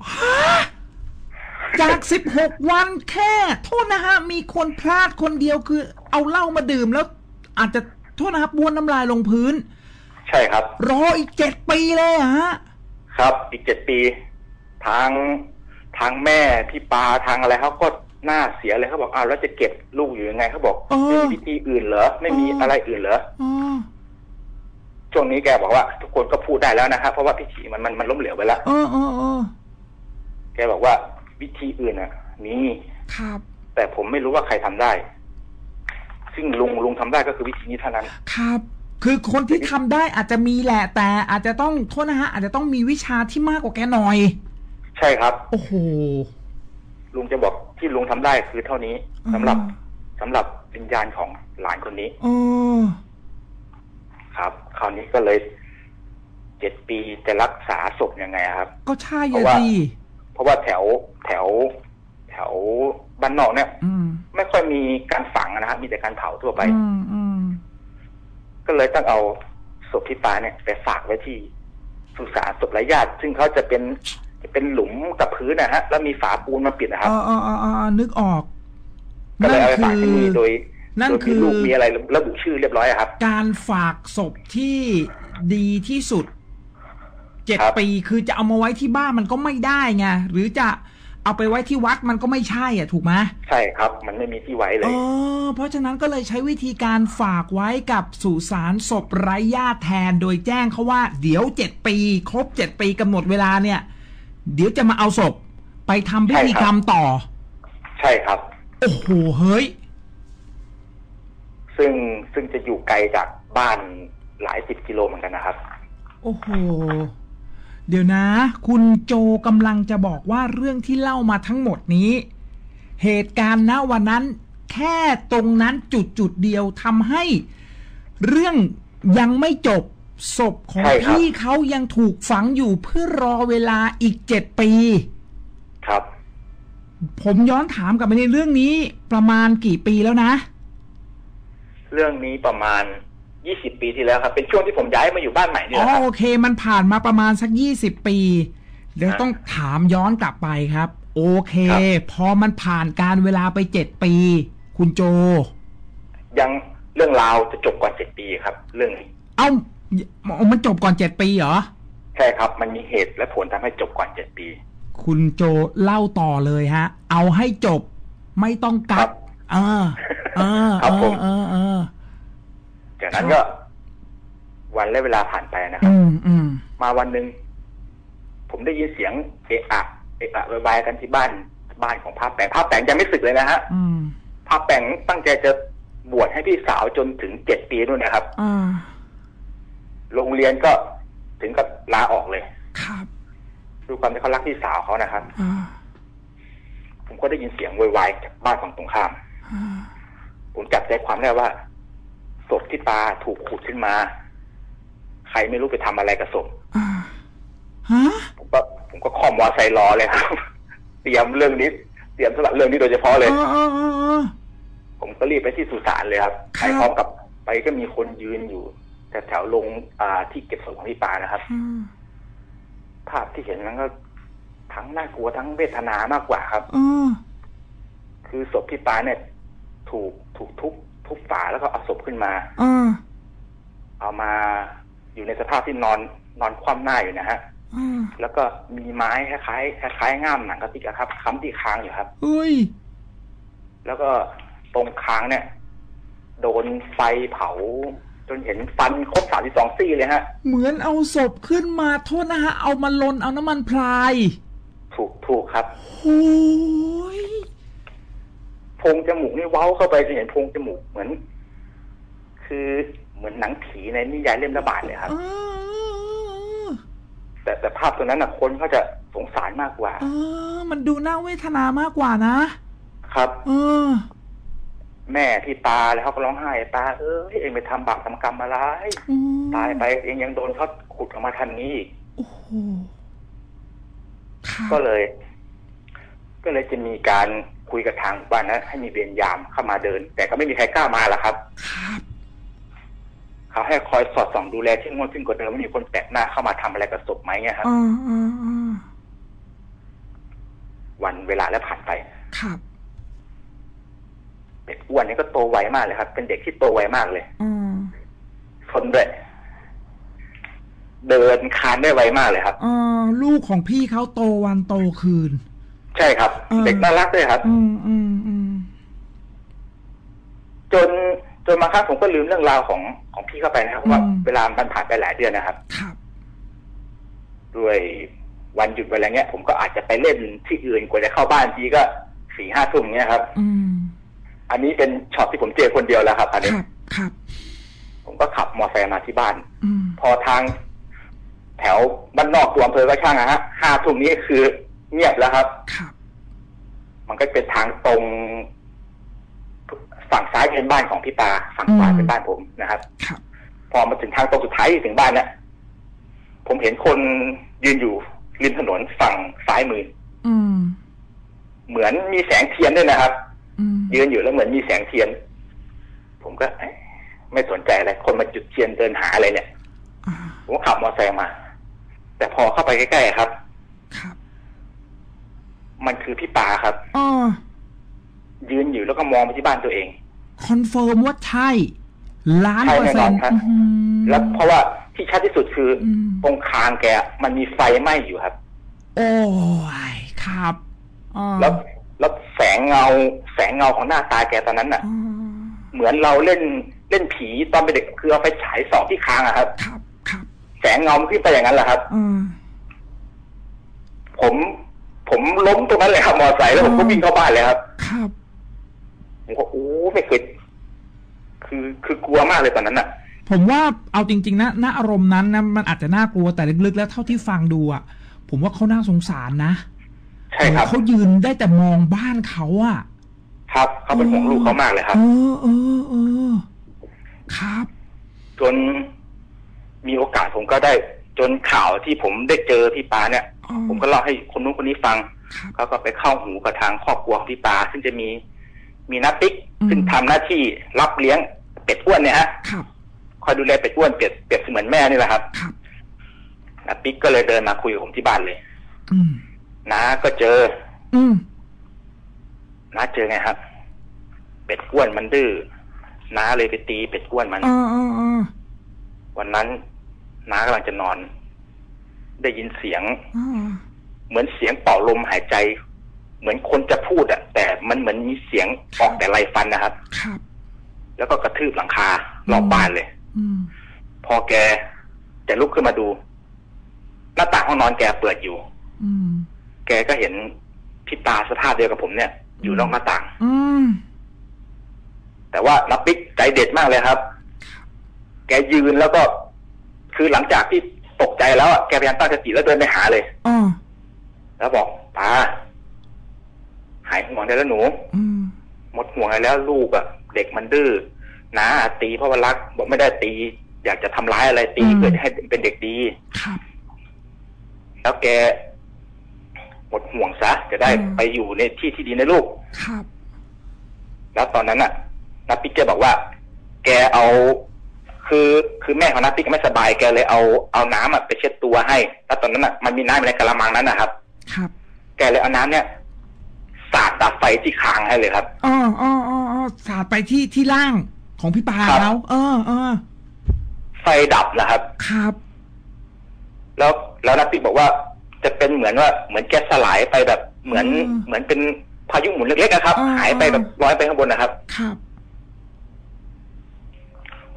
จากสิบหกวันแค่โทษนะฮะมีคนพลาดคนเดียวคือเอาเหล้ามาดื่มแล้วอาจจะโทษนะครับบ้วนน้ำลายลงพื้นใช่ครับรออีกเจ็ดปีเลยฮะครับอีกเจ็ดปีทางทางแม่พี่ปาทางอะไรเขาก็หน้าเสียเลยเขาบอกอ้าวแล้วจะเก็บลูกอยู่ยังไงเขาบอกไม่มีวิธีอื่นเหรอไม่มีอะไรอื่นเหรอช่วงนี้แกบอกว่าทุกคนก็พูดได้แล้วนะครับเพราะว่าพิธีมันมันมันล้มเหลวไปแล้วแกบอกว่าวิธีอื่นอ่ะมีครับแต่ผมไม่รู้ว่าใครทำได้ซึ่งลุงลุงทำได้ก็คือวิธีนี้เท่านั้นครับคือคนที่ทำได้อาจจะมีแหละแต่อาจจะต้องโทษนะฮะอาจจะต้องมีวิชาที่มากกว่าแกหน่อยใช่ครับโอ้โหลุงจะบอกที่ลุงทำได้คือเท่านี้สำหรับสำหรับวิญญาณของหลานคนนี้อ๋อครับคราวนี้ก็เลยเจ็ดปีจะรักษาศพยังไงครับก็ใช่เพราะว่าเพราะว่าแถวแถวแถวบ้านนอกเนี่ยไม่ค่อยมีการฝังนะครับมีแต่การเผาทั่วไปก็เลยต้องเอาศพพี่ปาเนี่ยไปฝากไว้ที่สุสานศพไร้ญาติซึ่งเขาจะเป็นจะเป็นหลุมกับพื้นนะฮะแล้วมีฝาปูนมาปิดนะครับอ๋ออ๋ออ๋อนึกออกก็เลยเอาไปฝากที่นี่โดยนั่นคือลูกมีอะไรระบุชื่อเรียบร้อยครับการฝากศพที่ดีที่สุดเจ็ดปีคือจะเอามาไว้ที่บ้านมันก็ไม่ได้ไงหรือจะเอาไปไว้ที่วัดมันก็ไม่ใช่อ่ะถูกไหมใช่ครับมันไม่มีที่ไว้เลยอ๋อเพราะฉะนั้นก็เลยใช้วิธีการฝากไว้กับสุสานศพไร้ญาติแทนโดยแจ้งเขาว่าเดี๋ยวเจ็ดปีครบเจ็ดปีกำหนดเวลาเนี่ยเดี๋ยวจะมาเอาศพไปทำพิธีกรรมต่อใช่ครับโอ้โหเฮ้ยซึ่งซึ่งจะอยู่ไกลจากบ้านหลายสิบกิโลเหมือนกันนะครับโอ้โหเดี๋ยวนะคุณโจกำลังจะบอกว่าเรื่องที่เล่ามาทั้งหมดนี้เหตุการณ์ณวันนั้นแค่ตรงนั้นจุดจุดเดียวทำให้เรื่องยังไม่จบศพของพี่เขายังถูกฝังอยู่เพื่อรอเวลาอีกเจ็ดปีครับผมย้อนถามกลับไปในเรื่องนี้ประมาณกี่ปีแล้วนะเรื่องนี้ประมาณยี่สิบปีที่แล้วครับเป็นช่วงที่ผมย้ายมาอยู่บ้านใหม่นี่แหละครับโอเคมันผ่านมาประมาณสักยี่สิบปีเดี๋ยวต้องถามย้อนกลับไปครับโอเคพอมันผ่านการเวลาไปเจ็ดปีคุณโจยังเรื่องราวจะจบก่อนเจ็ดปีครับเรื่องนี้เอ้ามันจบก่อนเจ็ดปีเหรอใช่ครับมันมีเหตุและผลทำให้จบก่อนเจ็ดปีคุณโจเล่าต่อเลยฮะเอาให้จบไม่ต้องกัดเออเออครับผมเออเออจากนั้นก็วันและเวลาผ่านไปนะครับมาวันหนึ่งผมได้ยินเสียงเอะอะเอะอะวายกันที่บ้านบ้านของพระแปงพระแปงยังไม่สึกเลยนะฮะพระแปงตั้งใจจะบวชให้พี่สาวจนถึงเจ็ดปีนู่นนะครับโรงเรียนก็ถึงกับลาออกเลยครับด้วยความที่เขารักพี่สาวเขานะครับผมก็ได้ยินเสียงวายจากบ้านฝั่งตรงข้ามผมจับใจความได้ว่าศพที่ปาถูกขุดขึ้นมาใครไม่รู้ไปทำอะไรกับศพฮะผมก็ผมก็ข้อมวาไซรอเลยครับเตรียมเรื่องนี้เตรียมสำหรับเรื่องนี้โดยเฉพาะเลยผมก็รีบไปที่สุสานเลยครับไปพร้อมกับไปก็มีคนยืนอยู่แต่แถวลงอ่าที่เก็บศพของพี่ปานะครับภาพที่เห็นนั้นก็ทั้งน่ากลัวทั้งเวทนามากกว่าครับคือศพพี่ปาเนี่ยถูกถูกทุบทุบฝาแล้วก็เอาศพขึ้นมาเอามาอยู่ในสภาพที่นอนนอนคว่ำหน้าอยู่นะฮะแล้วก็มีไม้คล้ายคล้ายคล้ายง่ามหนังกระติกครับค้ำที่คางอยู่ครับอุ้ยแล้วก็ตรงคางเนี่ยโดนไฟเผาจจนเห็นฟันครบสามสิบสองซี่เลยฮะเหมือนเอาศพขึ้นมาโทษนะฮะเอามาลนเอาน้ำมันพรายถูกถูกครับโอ้ยโพรงจมูกนี่เว้าเข้าไปจะเห็นโพรงจมูกเหมือนคือเหมือนหนังผีในนิยายเล่มระบาดเลยครับแต่แต่ภาพตัวนั้นน่ะคนเขาจะสงสารมากกว่าเออมันดูน่าเวทนามากกว่านะครับเออแม่ที่ตาแล้วเขาก็ร้องไห้ตาเออเองไปทำบาปทำกรรมอะไรตายไปเองยังโดนเขาขุดออกมาทันนี้อีกโอ้โหก็เลย ก็เลยจะมีการคุยกับทางบ้านนะให้มีเวรยามเข้ามาเดินแต่ก็ไม่มีใครกล้ามาหรอกครับครับเขาให้คอยสอดส่องดูแลที่งวดขึ้นกว่าเดิมไม่มีคนแปลกหน้าเข้ามาทำอะไรกับศพไหมเนี่ยครับวันเวลาแล้วผ่านไปครับเด็กอ้วนนี่ก็โตไวมากเลยครับเป็นเด็กที่โตไวมากเลยทนด้วยเดินคานได้ไวมากเลยครับอลูกของพี่เขาโตวันโตคืนใช่ครับเด็กน่ารักด้วยครับอืมอืมอืมจนจนมาครั้งผมก็ลืมเรื่องราวของของพี่เข้าไปนะครับว่าเวลามันผ่านไปหลายเดือนนะครับครับด้วยวันหยุดอะไรเงี้ยผมก็อาจจะไปเล่นที่อื่นกว่าจะเข้าบ้านทีก็สี่ห้าทุ่มเงี้ยครับอืมอันนี้เป็นช็อตที่ผมเจอคนเดียวแล้วครับอันนี้ครับครับผมก็ขับมอเตอร์ไซค์มาที่บ้านอพอทางแถวบ้านนอกตัวอำเภอก็ช่างนะฮะห้าทุ่มนี้คือเงียบแล้วครับครับมันก็เป็นทางตรงฝั่งซ้ายเป็นบ้านของพี่ตาฝั่งขวาเป็นบ้านผมนะครับครับพอมาถึงทางตรงสุดท้ายถึงบ้านเนี่ยผมเห็นคนยืนอยู่ริมถนนฝั่งซ้ายมืออืมเหมือนมีแสงเทียนด้วยนะครับยืนอยู่แล้วเหมือนมีแสงเทียนผมก็ไม่สนใจอะไรคนมาจุดเทียนเดินหาอะไรเนี่ยผมก็ขับมอเตอร์ไซค์มาแต่พอเข้าไปใกล้ๆครับครับมันคือพี่ปาครับอ๋อยืนอยู่แล้วก็มองไปที่บ้านตัวเองคอนเฟิร์มว่าใช่ล้านเปอร์เซ็นต์แล้วเพราะว่าที่ชัดที่สุดคือตรงคางแกมันมีไฟไหม้อยู่ครับโอ้ยครับแล้วแล้วแสงเงาแสงเงาของหน้าตาแกตอนนั้นน่ะเหมือนเราเล่นเล่นผีตอนเป็นเด็กคือเอาไฟฉายส่องที่คางอะครับครับครับแสงเงาขึ้นไปอย่างนั้นแหละครับผมผมล้มตรงนั้นเลยครับมอเตอร์ไซค์แล้วผมก็วิ่งเข้าบ้านเลยครับครับผมก็โอ้ไม่เคยคือคือกลัวมากเลยตอนนั้นน่ะผมว่าเอาจริงๆนะณอารมณ์นั้นนะมันอาจจะน่ากลัวแต่ลึกๆแล้วเท่าที่ฟังดูอ่ะผมว่าเขาน่าสงสารนะใช่ครับเขายืนได้แต่มองบ้านเขาอ่ะครับเขาเป็นห่วงลูกเขามากเลยครับเออเออเออครับจนมีโอกาสผมก็ได้จนข่าวที่ผมได้เจอพี่ปาเนี่ยผมก็เล่าให้คนนู้นคนนี้ฟังเขาก็ไปเข้าหูกับทางครอบครัวของพี่ปาซึ่งจะมีมีนักติ๊กซึ่งทำหน้าที่รับเลี้ยงเป็ดอ้วนเนี่ยฮะคอยดูแลเป็ดอ้วนเป็ดเป็ดเหมือนแม่นี่แหละครับนักติ๊กก็เลยเดินมาคุยกับผมที่บ้านเลยน้าก็เจอน้าเจอไงครับเป็ดอ้วนมันดื้อน้าเลยไปตีเป็ดอ้วนมันวันนั้นน้ากำลังจะนอนได้ยินเสียงเหมือนเสียงเป่าลมหายใจเหมือนคนจะพูดอะแต่มันเหมือนมีเสียงออกแต่ไรฟันนะครับครับแล้วก็กระทืบหลังคารอบบ้านเลยพอแกจะลุกขึ้นมาดูหน้าต่างห้องนอนแกเปิดอยู่แกก็เห็นพี่ตาสภาพเดียวกับผมเนี่ยอยู่นอกหน้าต่างแต่ว่านับปิ๊กใจเด็ดมากเลยครับแกยืนแล้วก็คือหลังจากที่ตกใจแล้วอ่ะแกพยายามตั้งสติแล้วเดินไปหาเลยแล้วบอกตาหายห่วงได้แล้วหนูหมดห่วงแล้วลูกอ่ะเด็กมันดื้อนะตีเพราะว่ารักบอกไม่ได้ตีอยากจะทำร้ายอะไรตีเพื่อให้เป็นเด็กดีแล้วแกหมดห่วงซะจะได้ไปอยู่ในที่ที่ดีในลูกแล้วตอนนั้นน่ะนับปิ๊กแกบอกว่าแกเอาคือคือแม่ของนับปิ๊กไม่สบายแกเลยเอาเอาน้ำไปเช็ดตัวให้แล้วตอนนั้นน่ะมันมีน้ำในกระมังนั้นนะครับแกเลยเอาน้ำเนี่ยสาดดับไฟที่คางให้เลยครับอ๋ออ๋ออ๋อสาดไปที่ที่ล่างของพี่ปาแล้วเออเออไฟดับนะครับครับแล้วแล้วนับปิ๊กบอกว่าจะเป็นเหมือนว่าเหมือนแก๊สสลายไปแบบเหมือนเหมือนเป็นพายุหมุนเล็กๆนะครับหายไปแบบลอยไปข้างบนนะครับครับผ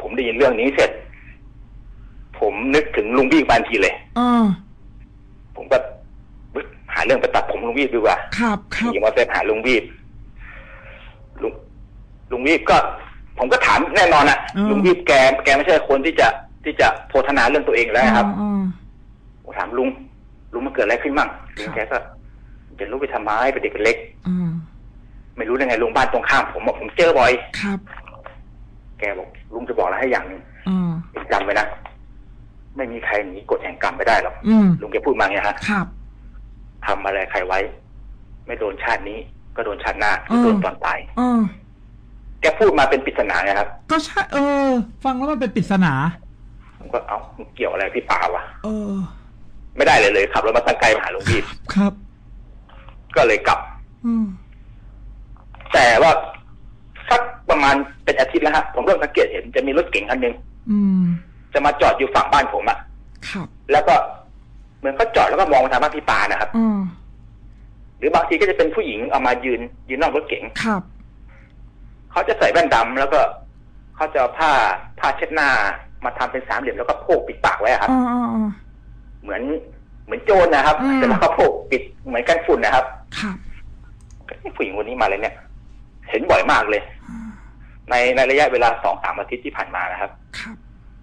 ผมได้ยินเรื่องนี้เสร็จผมนึกถึงลุงบี้บางทีเลยอ่าผมก็หาเรื่องไปตัดผมลุงบี้ดีกว่าครับครับขี่มอเตอร์ไซค์หาลุงบี้ลุงลุงบี้ก็ผมก็ถามแน่นอนอ่ะลุงบี้แกแกไม่ใช่คนที่จะที่จะโพธนาเรื่องตัวเองแล้วครับผมถามลุงลุงมันเกิดอะไรขึ้นมั่งลุงแกก็จะรู้ไปทำไมเป็นเด็กเล็กไม่รู้ได้ไงลุงบ้านตรงข้ามผมบอกผมเจอบ่อยครับแกบอกลุงจะบอกอะไรให้อย่างหนึ่งจำไว้นะไม่มีใครหนีกฎแห่งกรรมไปได้หรอกลุงแกพูดมาไงฮะครับทำอะไรใครไว้ไม่โดนชาตินี้ก็โดนชาติหน้าโดนตอนตายแกพูดมาเป็นปริศนาไงครับก็ใช่เออฟังแล้วมันเป็นปริศนาผมก็เอ้าเกี่ยวอะไรพี่ป่าวะเออไม่ได้เลยเลยขับรถมาตั้งไกลมาหาลุงพี่ครับก็เลยกลับอืมแต่ว่าสักประมาณเป็นอาทิตย์แล้วฮะผมเริ่มสังเกตเห็นจะมีรถเก๋งคันหนึ่งจะมาจอดอยู่ฝั่งบ้านผมอ่ะครับแล้วก็เหมือนเขาจอดแล้วก็มองมาทางบ้านพี่ปานะครับหรือบางทีก็จะเป็นผู้หญิงเอามายืนยืนนอกรถเก๋งครับเขาจะใส่แว่นดำแล้วก็เขาจะเอาผ้าผ้าเช็ดหน้ามาทำเป็นสามเหลี่ยมแล้วก็โพกปิดปากไว้ครับเหมือนเหมือนโจรนะครับแต่แล้วก็โพกปิดเหมือนกันฝุ่นนะครับครับผู้หญิงคนนี้มาเลยเนี่ยเห็นบ่อยมากเลยในในระยะเวลาสองสามอาทิตย์ที่ผ่านมานะครับครับ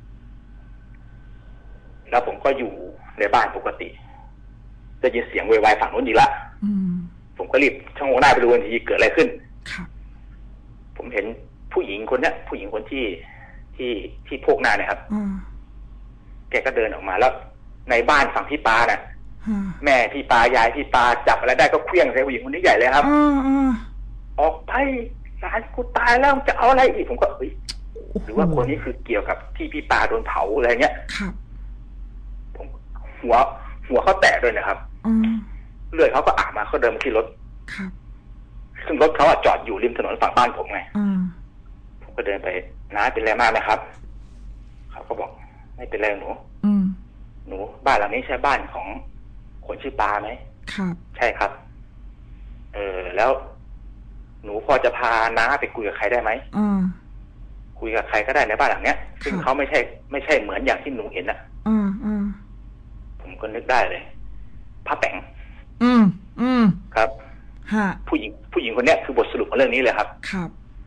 แล้วผมก็อยู่ในบ้านปกติได้ยินเสียงวายๆฝั่งนู้นอีกละผมก็รีบชะโงกหน้าไปดูทันทีเกิดอะไรขึ้นครับผมเห็นผู้หญิงคนเนี้ยผู้หญิงคนที่ที่ที่โพกหน้าเนี่ยครับแกก็เดินออกมาแล้วในบ้านฝั่งพี่ปาน่ะแม่พี่ปายายพี่ปาจับอะไรได้ก็เคลี้ยงใส่ผู้หญิงคนนี้ใหญ่เลยครับออกไปหลานกูตายแล้วจะเอาอะไรอีกผมก็เฮ้ยหรือว่าคนนี้คือเกี่ยวกับที่พี่ปาโดนเผาอะไรเงี้ยครับผมหัวหัวเขาแตกด้วยนะครับเลือดเขาก็อาบมาเขาเดินมาที่รถครับซึ่งรถเขาจอดอยู่ริมถนนฝั่งบ้านผมไงผมก็เดินไปน้าเป็นไรมากไหมครับเขาก็บอกไม่เป็นไรหนูหนูบ้านหลังนี้ใช่บ้านของคนชื่อปาไหมครับใช่ครับเออแล้วหนูพอจะพาน้าไปคุยกับใครได้ไหมคุยกับใครก็ได้ในบ้านหลังเนี้ยซึ่งเขาไม่ใช่ไม่ใช่เหมือนอย่างที่หนูเห็นอ่ะผมก็นึกได้เลยพระแป๋งอืมอืมครับฮะผู้หญิงผู้หญิงคนนี้คือบทสรุปของเรื่องนี้เลยครับครับ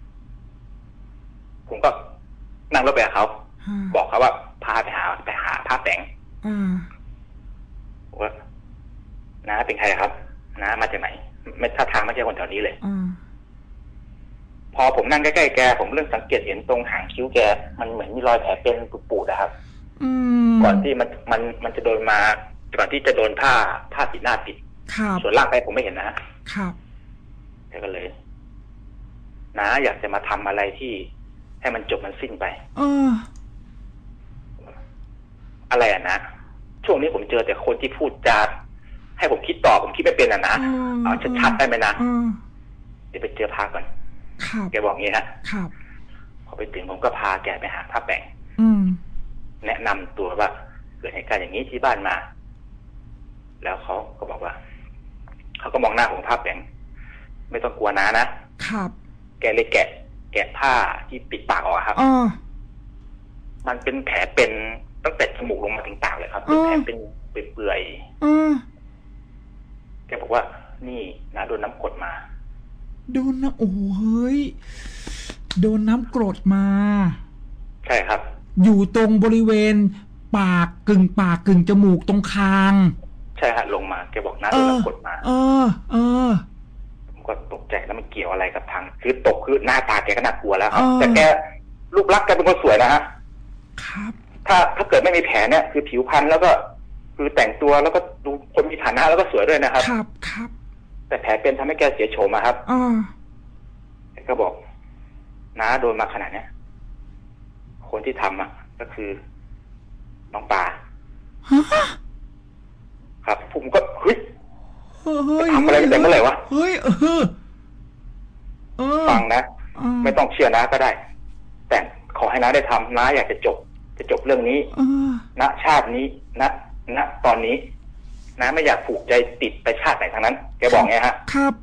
ผมก็นั่งรถไปกับเขาบอกเขาว่าพาไปหาไปหาพระแป๋งว่าน้าเป็นใครครับน้ามาจากไหนไม่ท่าทางไม่ใช่คนแถวนี้เลยพอผมนั่งใกล้ๆแกผมเริ่มสังเกตเห็นตรงหางคิ้วแกมันเหมือนมีรอยแผลเป็นปูดๆนะครับก่อนที่มันมันมันจะโดนมาก่อนที่จะโดนผ้าผ้าปิดหน้าปิดส่วนร่างกายผมไม่เห็นนะครับแกก็เลยน้าอยากจะมาทำอะไรที่ให้มันจบมันสิ้นไปเอออะไรอ่ะนะช่วงนี้ผมเจอแต่คนที่พูดจาให้ผมคิดต่อผมคิดไม่เป็นอ่ะนะเอาชัดๆได้ไหมนะเดี๋ยวไปเจอพาก่อนแกบอกงี้ฮะพอไปถึงผมก็พาแกไปหาพระแป๋งแนะนำตัวว่าเกิดเหตุการณ์อย่างนี้ที่บ้านมาแล้วเขาก็บอกว่าเขาก็มองหน้าของพระแป๋งไม่ต้องกลัวนะนะครับแกเลยแกะแกะผ้าที่ปิดปากออกครับมันเป็นแผลเป็นตั้งแต่จมูกลงมาถึงปากเลยครับเป็นแผลเป็นเปื่อยๆแกบอกว่านี่นะโดนน้ำกรดมาโดนน้ำโอ้เฮ้ยโดนน้ำกรดมาใช่ครับอยู่ตรงบริเวณปากกึ่งปากกึ่งจมูกตรงคางใช่ฮะลงมาแกบอกนะโดนน้ำกรดมาเออเออผมก็ตกใจแล้วมันเกี่ยวอะไรกับทางคือตกคือหน้าตาแกก็น่ากลัวแล้วครับแต่แกรูปลักษณ์แกเป็นคนสวยนะฮะครับถ้าถ้าเกิดไม่มีแผลเนี่ยคือผิวพรรณแล้วก็คือแต่งตัวแล้วก็ดูคนมีฐานะแล้วก็สวยด้วยนะครับครับครับแต่แผลเป็นทำให้แกเสียโฉมอะครับอ่าแกก็บอกน้าโดนมาขนาดเนี้ยคนที่ทำอ่ะก็คือน้องปาครับผมก็เฮ้ยทำอะไรกันแต่เมื่อไหร่วะเฮ้ยเออฟังนะไม่ต้องเชื่อน้าก็ได้แต่ขอให้น้าได้ทำน้าอยากจะจบจะจบเรื่องนี้ณชาตินี้ณณตอนนี้น้าไม่อยากผูกใจติดไปชาติไหนทั้งนั้นแกบอกไงฮะครับ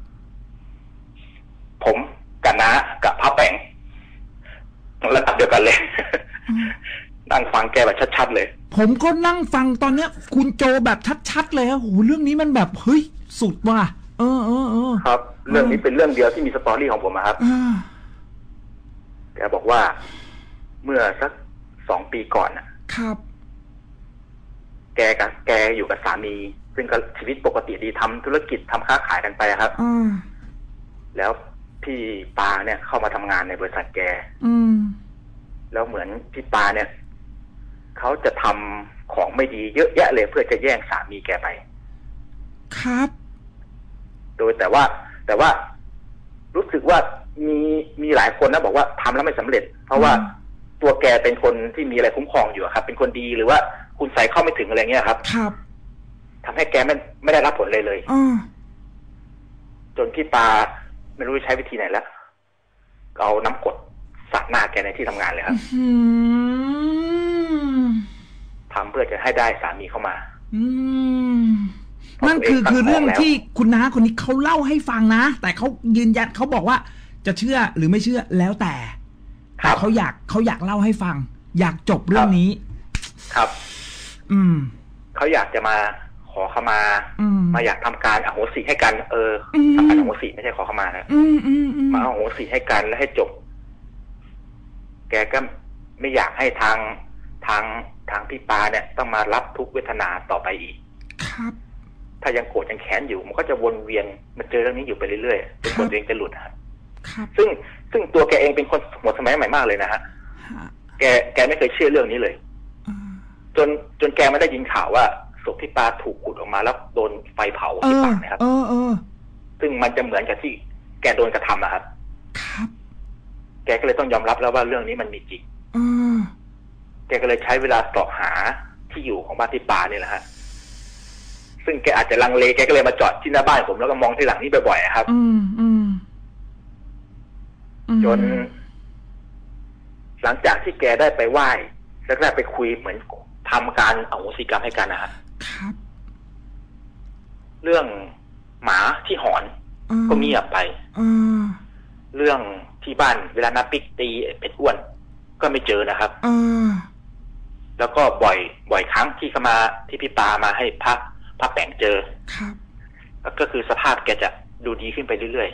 ผมกับน้ากับพระแป๋งระดับเดียวกันเลยนั่งฟังแกแบบชัดๆเลยผมก็นั่งฟังตอนเนี้ยคุณโจแบบชัดๆเลยโอ้โหเรื่องนี้มันแบบเฮ้ยสุดว่ะเออเออเออครับเรื่องนี้เป็นเรื่องเดียวที่มีสตอรี่ของผมครับแกบอกว่าเมื่อสักสองปีก่อนน่ะครับแกกับแกอยู่กับสามีซึ่งก็ชีวิตปกติดีทำธุรกิจทำค้าขายกันไปครับแล้วพี่ปาเนี่ยเข้ามาทำงานในบริษัทแกแล้วเหมือนพี่ปาเนี่ยเขาจะทำของไม่ดีเยอะแยะเลยเพื่อจะแย่งสามีแกไปครับโดยแต่ว่าแต่ว่ารู้สึกว่ามีมีหลายคนนะบอกว่าทำแล้วไม่สำเร็จเพราะว่าตัวแกเป็นคนที่มีอะไรคุ้มครองอยู่ครับเป็นคนดีหรือว่าคุณใส่เข้าไม่ถึงอะไรเงี้ยครับครับทำให้แกไม่ไม่ได้รับผลเลยเลยจนพี่ปาไม่รู้ใช้วิธีไหนแล้วเอาน้ำกรดสาดหน้าแกในที่ทำงานเลยครับทำเพื่อจะให้ได้สามีเข้ามานั่นคือคือเรื่องที่คุณน้าคนนี้เขาเล่าให้ฟังนะแต่เขายืนยันเขาบอกว่าจะเชื่อหรือไม่เชื่อแล้วแต่แต่เขาอยากเขาอยากเล่าให้ฟังอยากจบเรื่องนี้ครับอืมเขาอยากจะมาขอขมามาอยากทำการอโหสิให้กันเออทำการอโหสิไม่ใช่ขอขมานะมาอโหสิให้กันและให้จบแกก็ไม่อยากให้ทางทางทางพี่ปาเนี่ยต้องมารับทุกเวทนาต่อไปอีกครับถ้ายังโกรธยังแค้นอยู่มันก็จะวนเวียนมาเจอเรื่องนี้อยู่ไปเรื่อยๆจนกว่าตัวเองจะหลุดครับซึ่งซึ่งตัวแกเองเป็นคนหัวสมัยใหม่มากเลยนะฮะแกแกไม่เคยเชื่อเรื่องนี้เลยจนจนแกไม่ได้ยินข่าวว่าศพพี่ปาถูกขุดออกมาแล้วโดนไฟเผาที่ปากนะครับเออเออซึ่งมันจะเหมือนกับที่แกโดนกระทำนะครับครับแกก็เลยต้องยอมรับแล้วว่าเรื่องนี้มันมีจริงแกก็เลยใช้เวลาเสาะหาที่อยู่ของบ้านพี่ปาเนี่ยแหละฮะซึ่งแกอาจจะลังเลแกก็เลยมาจอดที่หน้าบ้านผมแล้วก็มองที่หลังนี้บ่อยๆครับจนหลังจากที่แกได้ไปไหว้แล้วก็ได้ไปคุยเหมือนทำการอโหสิกรรมให้กันนะครับเรื่องหมาที่หอนก็เงียบไปเรื่องที่บ้านเวลานาปิกตีเป็ดอ้วนก็ไม่เจอนะครับแล้วก็บ่อยบ่อยครั้งที่เขามาที่พี่ปามาให้พระพระแป่งเจอก็คือสภาพแกจะดูดีขึ้นไปเรื่อย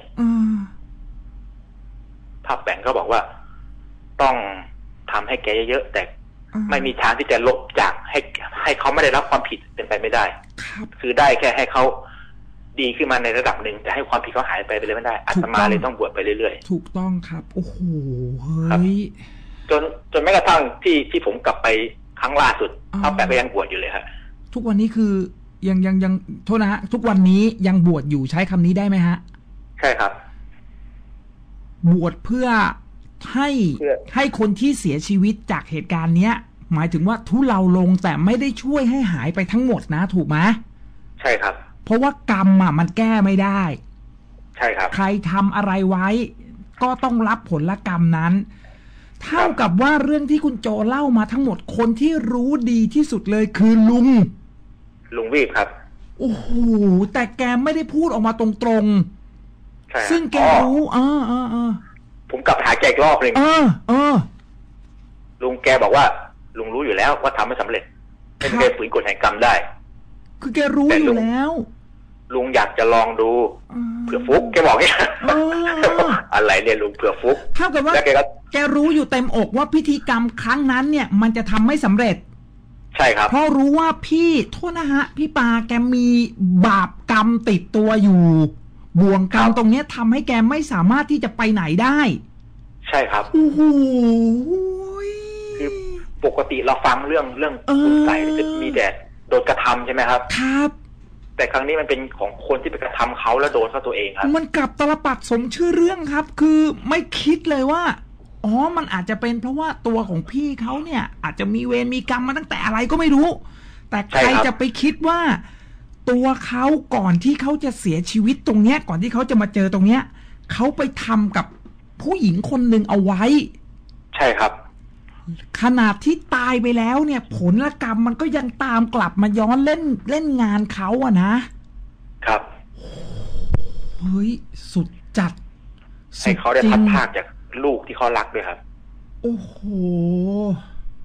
ๆพระแป่งก็บอกว่าต้องทำให้แกเยอะๆแต่ไม่มีทางที่จะลบจากให้ให้เขาไม่ได้รับความผิดเป็นไปไม่ได้คือได้แค่ให้เขาดีขึ้นมาในระดับหนึ่งแต่ให้ความผิดเขาหายไปไปเลยไม่ได้อาตมาเลยต้องบวชไปเรื่อยๆถูกต้องครับโอ้โหเฮ้ยจนจนแม้กระทั่งที่ที่ผมกลับไปครั้งล่าสุดพระแปะก็ยังบวชอยู่เลยครับทุกวันนี้คือยังยังยังโทษนะฮะทุกวันนี้ยังบวชอยู่ใช้คำนี้ได้ไหมฮะใช่ครับบวชเพื่อให้ให้คนที่เสียชีวิตจากเหตุการณ์เนี้ยหมายถึงว่าทุเลาลงแต่ไม่ได้ช่วยให้หายไปทั้งหมดนะถูกไหมใช่ครับเพราะว่ากรรมอ่ะมันแก้ไม่ได้ใช่ครับใครทำอะไรไว้ก็ต้องรับผลกรรมนั้นเท่ากับว่าเรื่องที่คุณโจเล่ามาทั้งหมดคนที่รู้ดีที่สุดเลยคือลุงลุงวีบครับโอ้โหแต่แกไม่ได้พูดออกมาตรงๆซึ่งแกรู้เออเออเออผมกลับหาแกอีกรอบหนึ่งเออเออลุงแกบอกว่าลุงรู้อยู่แล้วว่าทำไม่สำเร็จไม่เคยฝืนกฎแห่งกรรมได้คือแกรู้อยู่แล้วลุงอยากจะลองดูเผื่อฟุกแกบอกเนี่ยอะไรเนี่ยลุงเผื่อฟุกเท่ากับว่าแกรู้อยู่เต็มอกว่าพิธีกรรมครั้งนั้นเนี่ยมันจะทำไม่สำเร็จใช่ครับเพราะรู้ว่าพี่โทษนะฮะพี่ปาแกมีบาปกรรมติดตัวอยู่บ่วงกรรมตรงนี้ทำให้แกไม่สามารถที่จะไปไหนได้ใช่ครับโอ้โหคือปกติเราฟังเรื่องเรื่องคุณใส่จะมีแต่โดนกระทำใช่ไหมครับครับแต่ครั้งนี้มันเป็นของคนที่ไปกระทำเขาแล้วโดนเขาตัวเองครับมันกลับตลปัดสมชื่อเรื่องครับคือไม่คิดเลยว่าอ๋อมันอาจจะเป็นเพราะว่าตัวของพี่เขาเนี่ยอาจจะมีเวรมีกรรมมาตั้งแต่อะไรก็ไม่รู้แต่ใครจะไปคิดว่าตัวเขาก่อนที่เขาจะเสียชีวิตตรงเนี้ยก่อนที่เขาจะมาเจอตรงเนี้ยเขาไปทำกับผู้หญิงคนหนึ่งเอาไว้ใช่ครับขนาดที่ตายไปแล้วเนี่ยผลกรรมมันก็ยังตามกลับมาย้อนเล่นเล่นงานเขาอะนะครับเฮ้ยสุดจัดให้เขาได้พัดพากจากลูกที่เขารักด้วยครับโอ้โห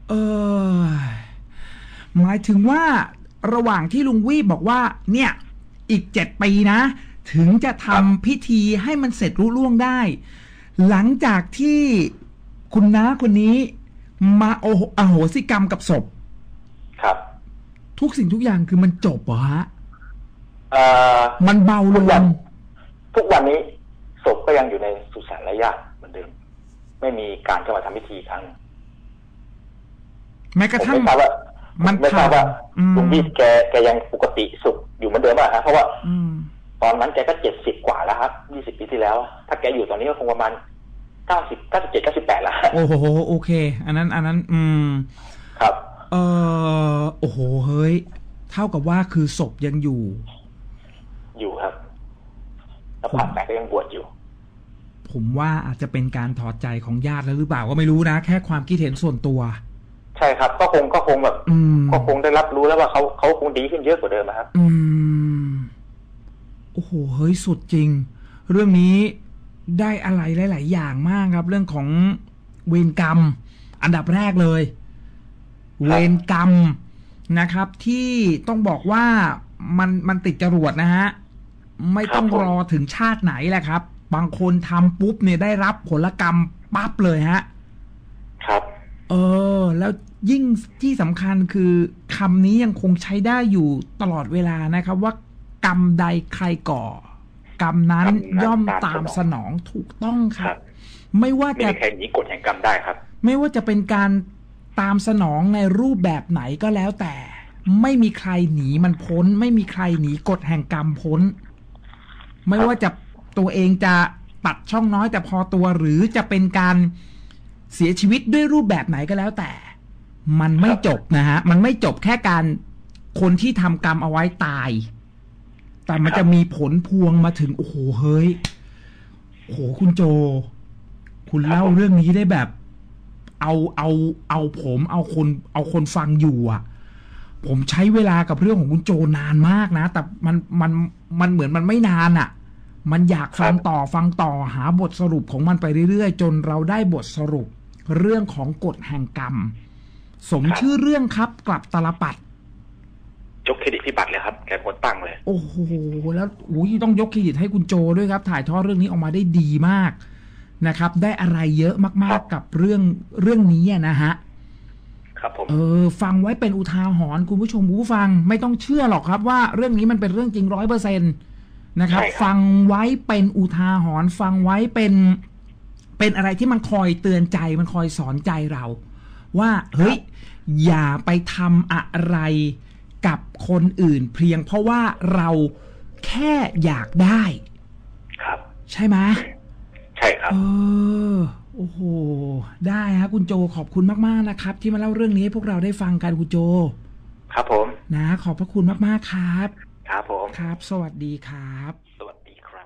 เออหมายถึงว่าระหว่างที่ลุงวีบอกว่าเนี่ยอีกเจ็ดปีนะถึงจะทำพิธีให้มันเสร็จรุ่ล่วงได้หลังจากที่คุณน้าคนนี้มาโออโหสิกรรมกับศพครับทุกสิ่งทุกอย่างคือมันจบเหรอฮะเอ่อมันเบาลงทุกวันนี้ศพก็ยังอยู่ในสุสานไร้ญาติเหมือนเดิมไม่มีการเข้ามาทำพิธีครั้งแม้กระทั่งมันไม่ทราบว่าลุงพี่แกแกยังปกติสุขอยู่เหมือนเดิมป่ะฮะเพราะว่าตอนนั้นแกก็เจ็ดสิบกว่าแล้วครับยี่สิบปีที่แล้วถ้าแกอยู่ตอนนี้ก็คงประมาณเก้าสิบเก้าสิบเจ็ดเก้าสิบแปดแล้วโอ้โหโอเคอันนั้นอันนั้น อืมครับเออโอ้โหเฮ้ยเท่ากับว่าคือศพยังอยู่อยู่ครับแล้วผ่านไปก็ยังบวชอยู่ผมว่าอาจจะเป็นการถอดใจของญาติแล้วหรือเปล่าก็ไม่รู้นะแค่ความคิดเห็นส่วนตัวใช่ครับก็คงก็คงแบบก็คงได้รับรู้แล้วว่าเขาเขาคงดีขึ้นเยอะกว่าเดิมนะครับอืมโอ้โหเฮ้ยสุดจริงเรื่องนี้ได้อะไรหลายๆอย่างมากครับเรื่องของเวรกรรมอันดับแรกเลยเวรกรรมนะครับที่ต้องบอกว่ามันมันติดจรวดนะฮะไม่ต้องรอถึงชาติไหนแหละครับบางคนทำปุ๊บเนี่ยได้รับผลกรรมปั๊บเลยฮะครับเออแล้วยิ่งที่สำคัญคือคำนี้ยังคงใช้ได้อยู่ตลอดเวลานะครับว่ากรรมใดใครก่อกรรมนั้นย่อมตามสนองถูกต้องครับไม่ว่าจะไม่มีใครหนีกฎแห่งกรรมได้ครับไม่ว่าจะเป็นการตามสนองในรูปแบบไหนก็แล้วแต่ไม่มีใครหนีมันพ้นไม่มีใครหนีกฎแห่งกรรมพ้นไม่ว่าจะตัวเองจะตัดช่องน้อยแต่พอตัวหรือจะเป็นการเสียชีวิตด้วยรูปแบบไหนก็แล้วแต่มันไม่จบนะฮะมันไม่จบแค่การคนที่ทำกรรมเอาไว้ตายแต่มันจะมีผลพวงมาถึงโอ้โหเฮ้ยโอ้โหคุณโจคุณเล่าเรื่องนี้ได้แบบเอาเอาเอาผมเอาคนเอาคนฟังอยู่อ่ะผมใช้เวลากับเรื่องของคุณโจนานมากนะแต่มันมันมันเหมือนมันไม่นานอ่ะมันอยากฟังต่อฟังต่อหาบทสรุปของมันไปเรื่อยๆจนเราได้บทสรุปเรื่องของกฎแห่งกรรมสมชื่อเรื่องครับกลับตลปัดยกเครดิตพี่บัตรเลยครับแกคนตั้งเลยโอ้โหแล้วอุ้ยต้องยกเครดิตให้คุณโจด้วยครับถ่ายทอดเรื่องนี้ออกมาได้ดีมากนะครับได้อะไรเยอะมากๆกับเรื่องเรื่องนี้นะฮะครับผมเออฟังไว้เป็นอุทาหรณ์คุณผู้ชมผู้ฟังไม่ต้องเชื่อหรอกครับว่าเรื่องนี้มันเป็นเรื่องจริงร้อยเปอร์เซ็นต์นะครับฟังไว้เป็นอุทาหรณ์ฟังไว้เป็นเป็นอะไรที่มันคอยเตือนใจมันคอยสอนใจเราว่าเฮ้ยอย่าไปทำอะไรกับคนอื่นเพียงเพราะว่าเราแค่อยากได้ครับใช่ไหมใช่ครับเออโอ้โหได้ฮะคุณโจขอบคุณมากๆนะครับที่มาเล่าเรื่องนี้ให้พวกเราได้ฟังกันคุณโจครับผมนะขอบพระคุณมากๆครับครับผมครับสวัสดีครับสวัสดีครับ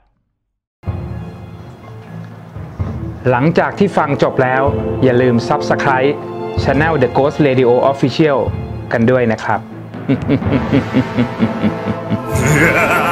หลังจากที่ฟังจบแล้วอย่าลืม Subscribe Channel The Ghost Radio Official กันด้วยนะครับ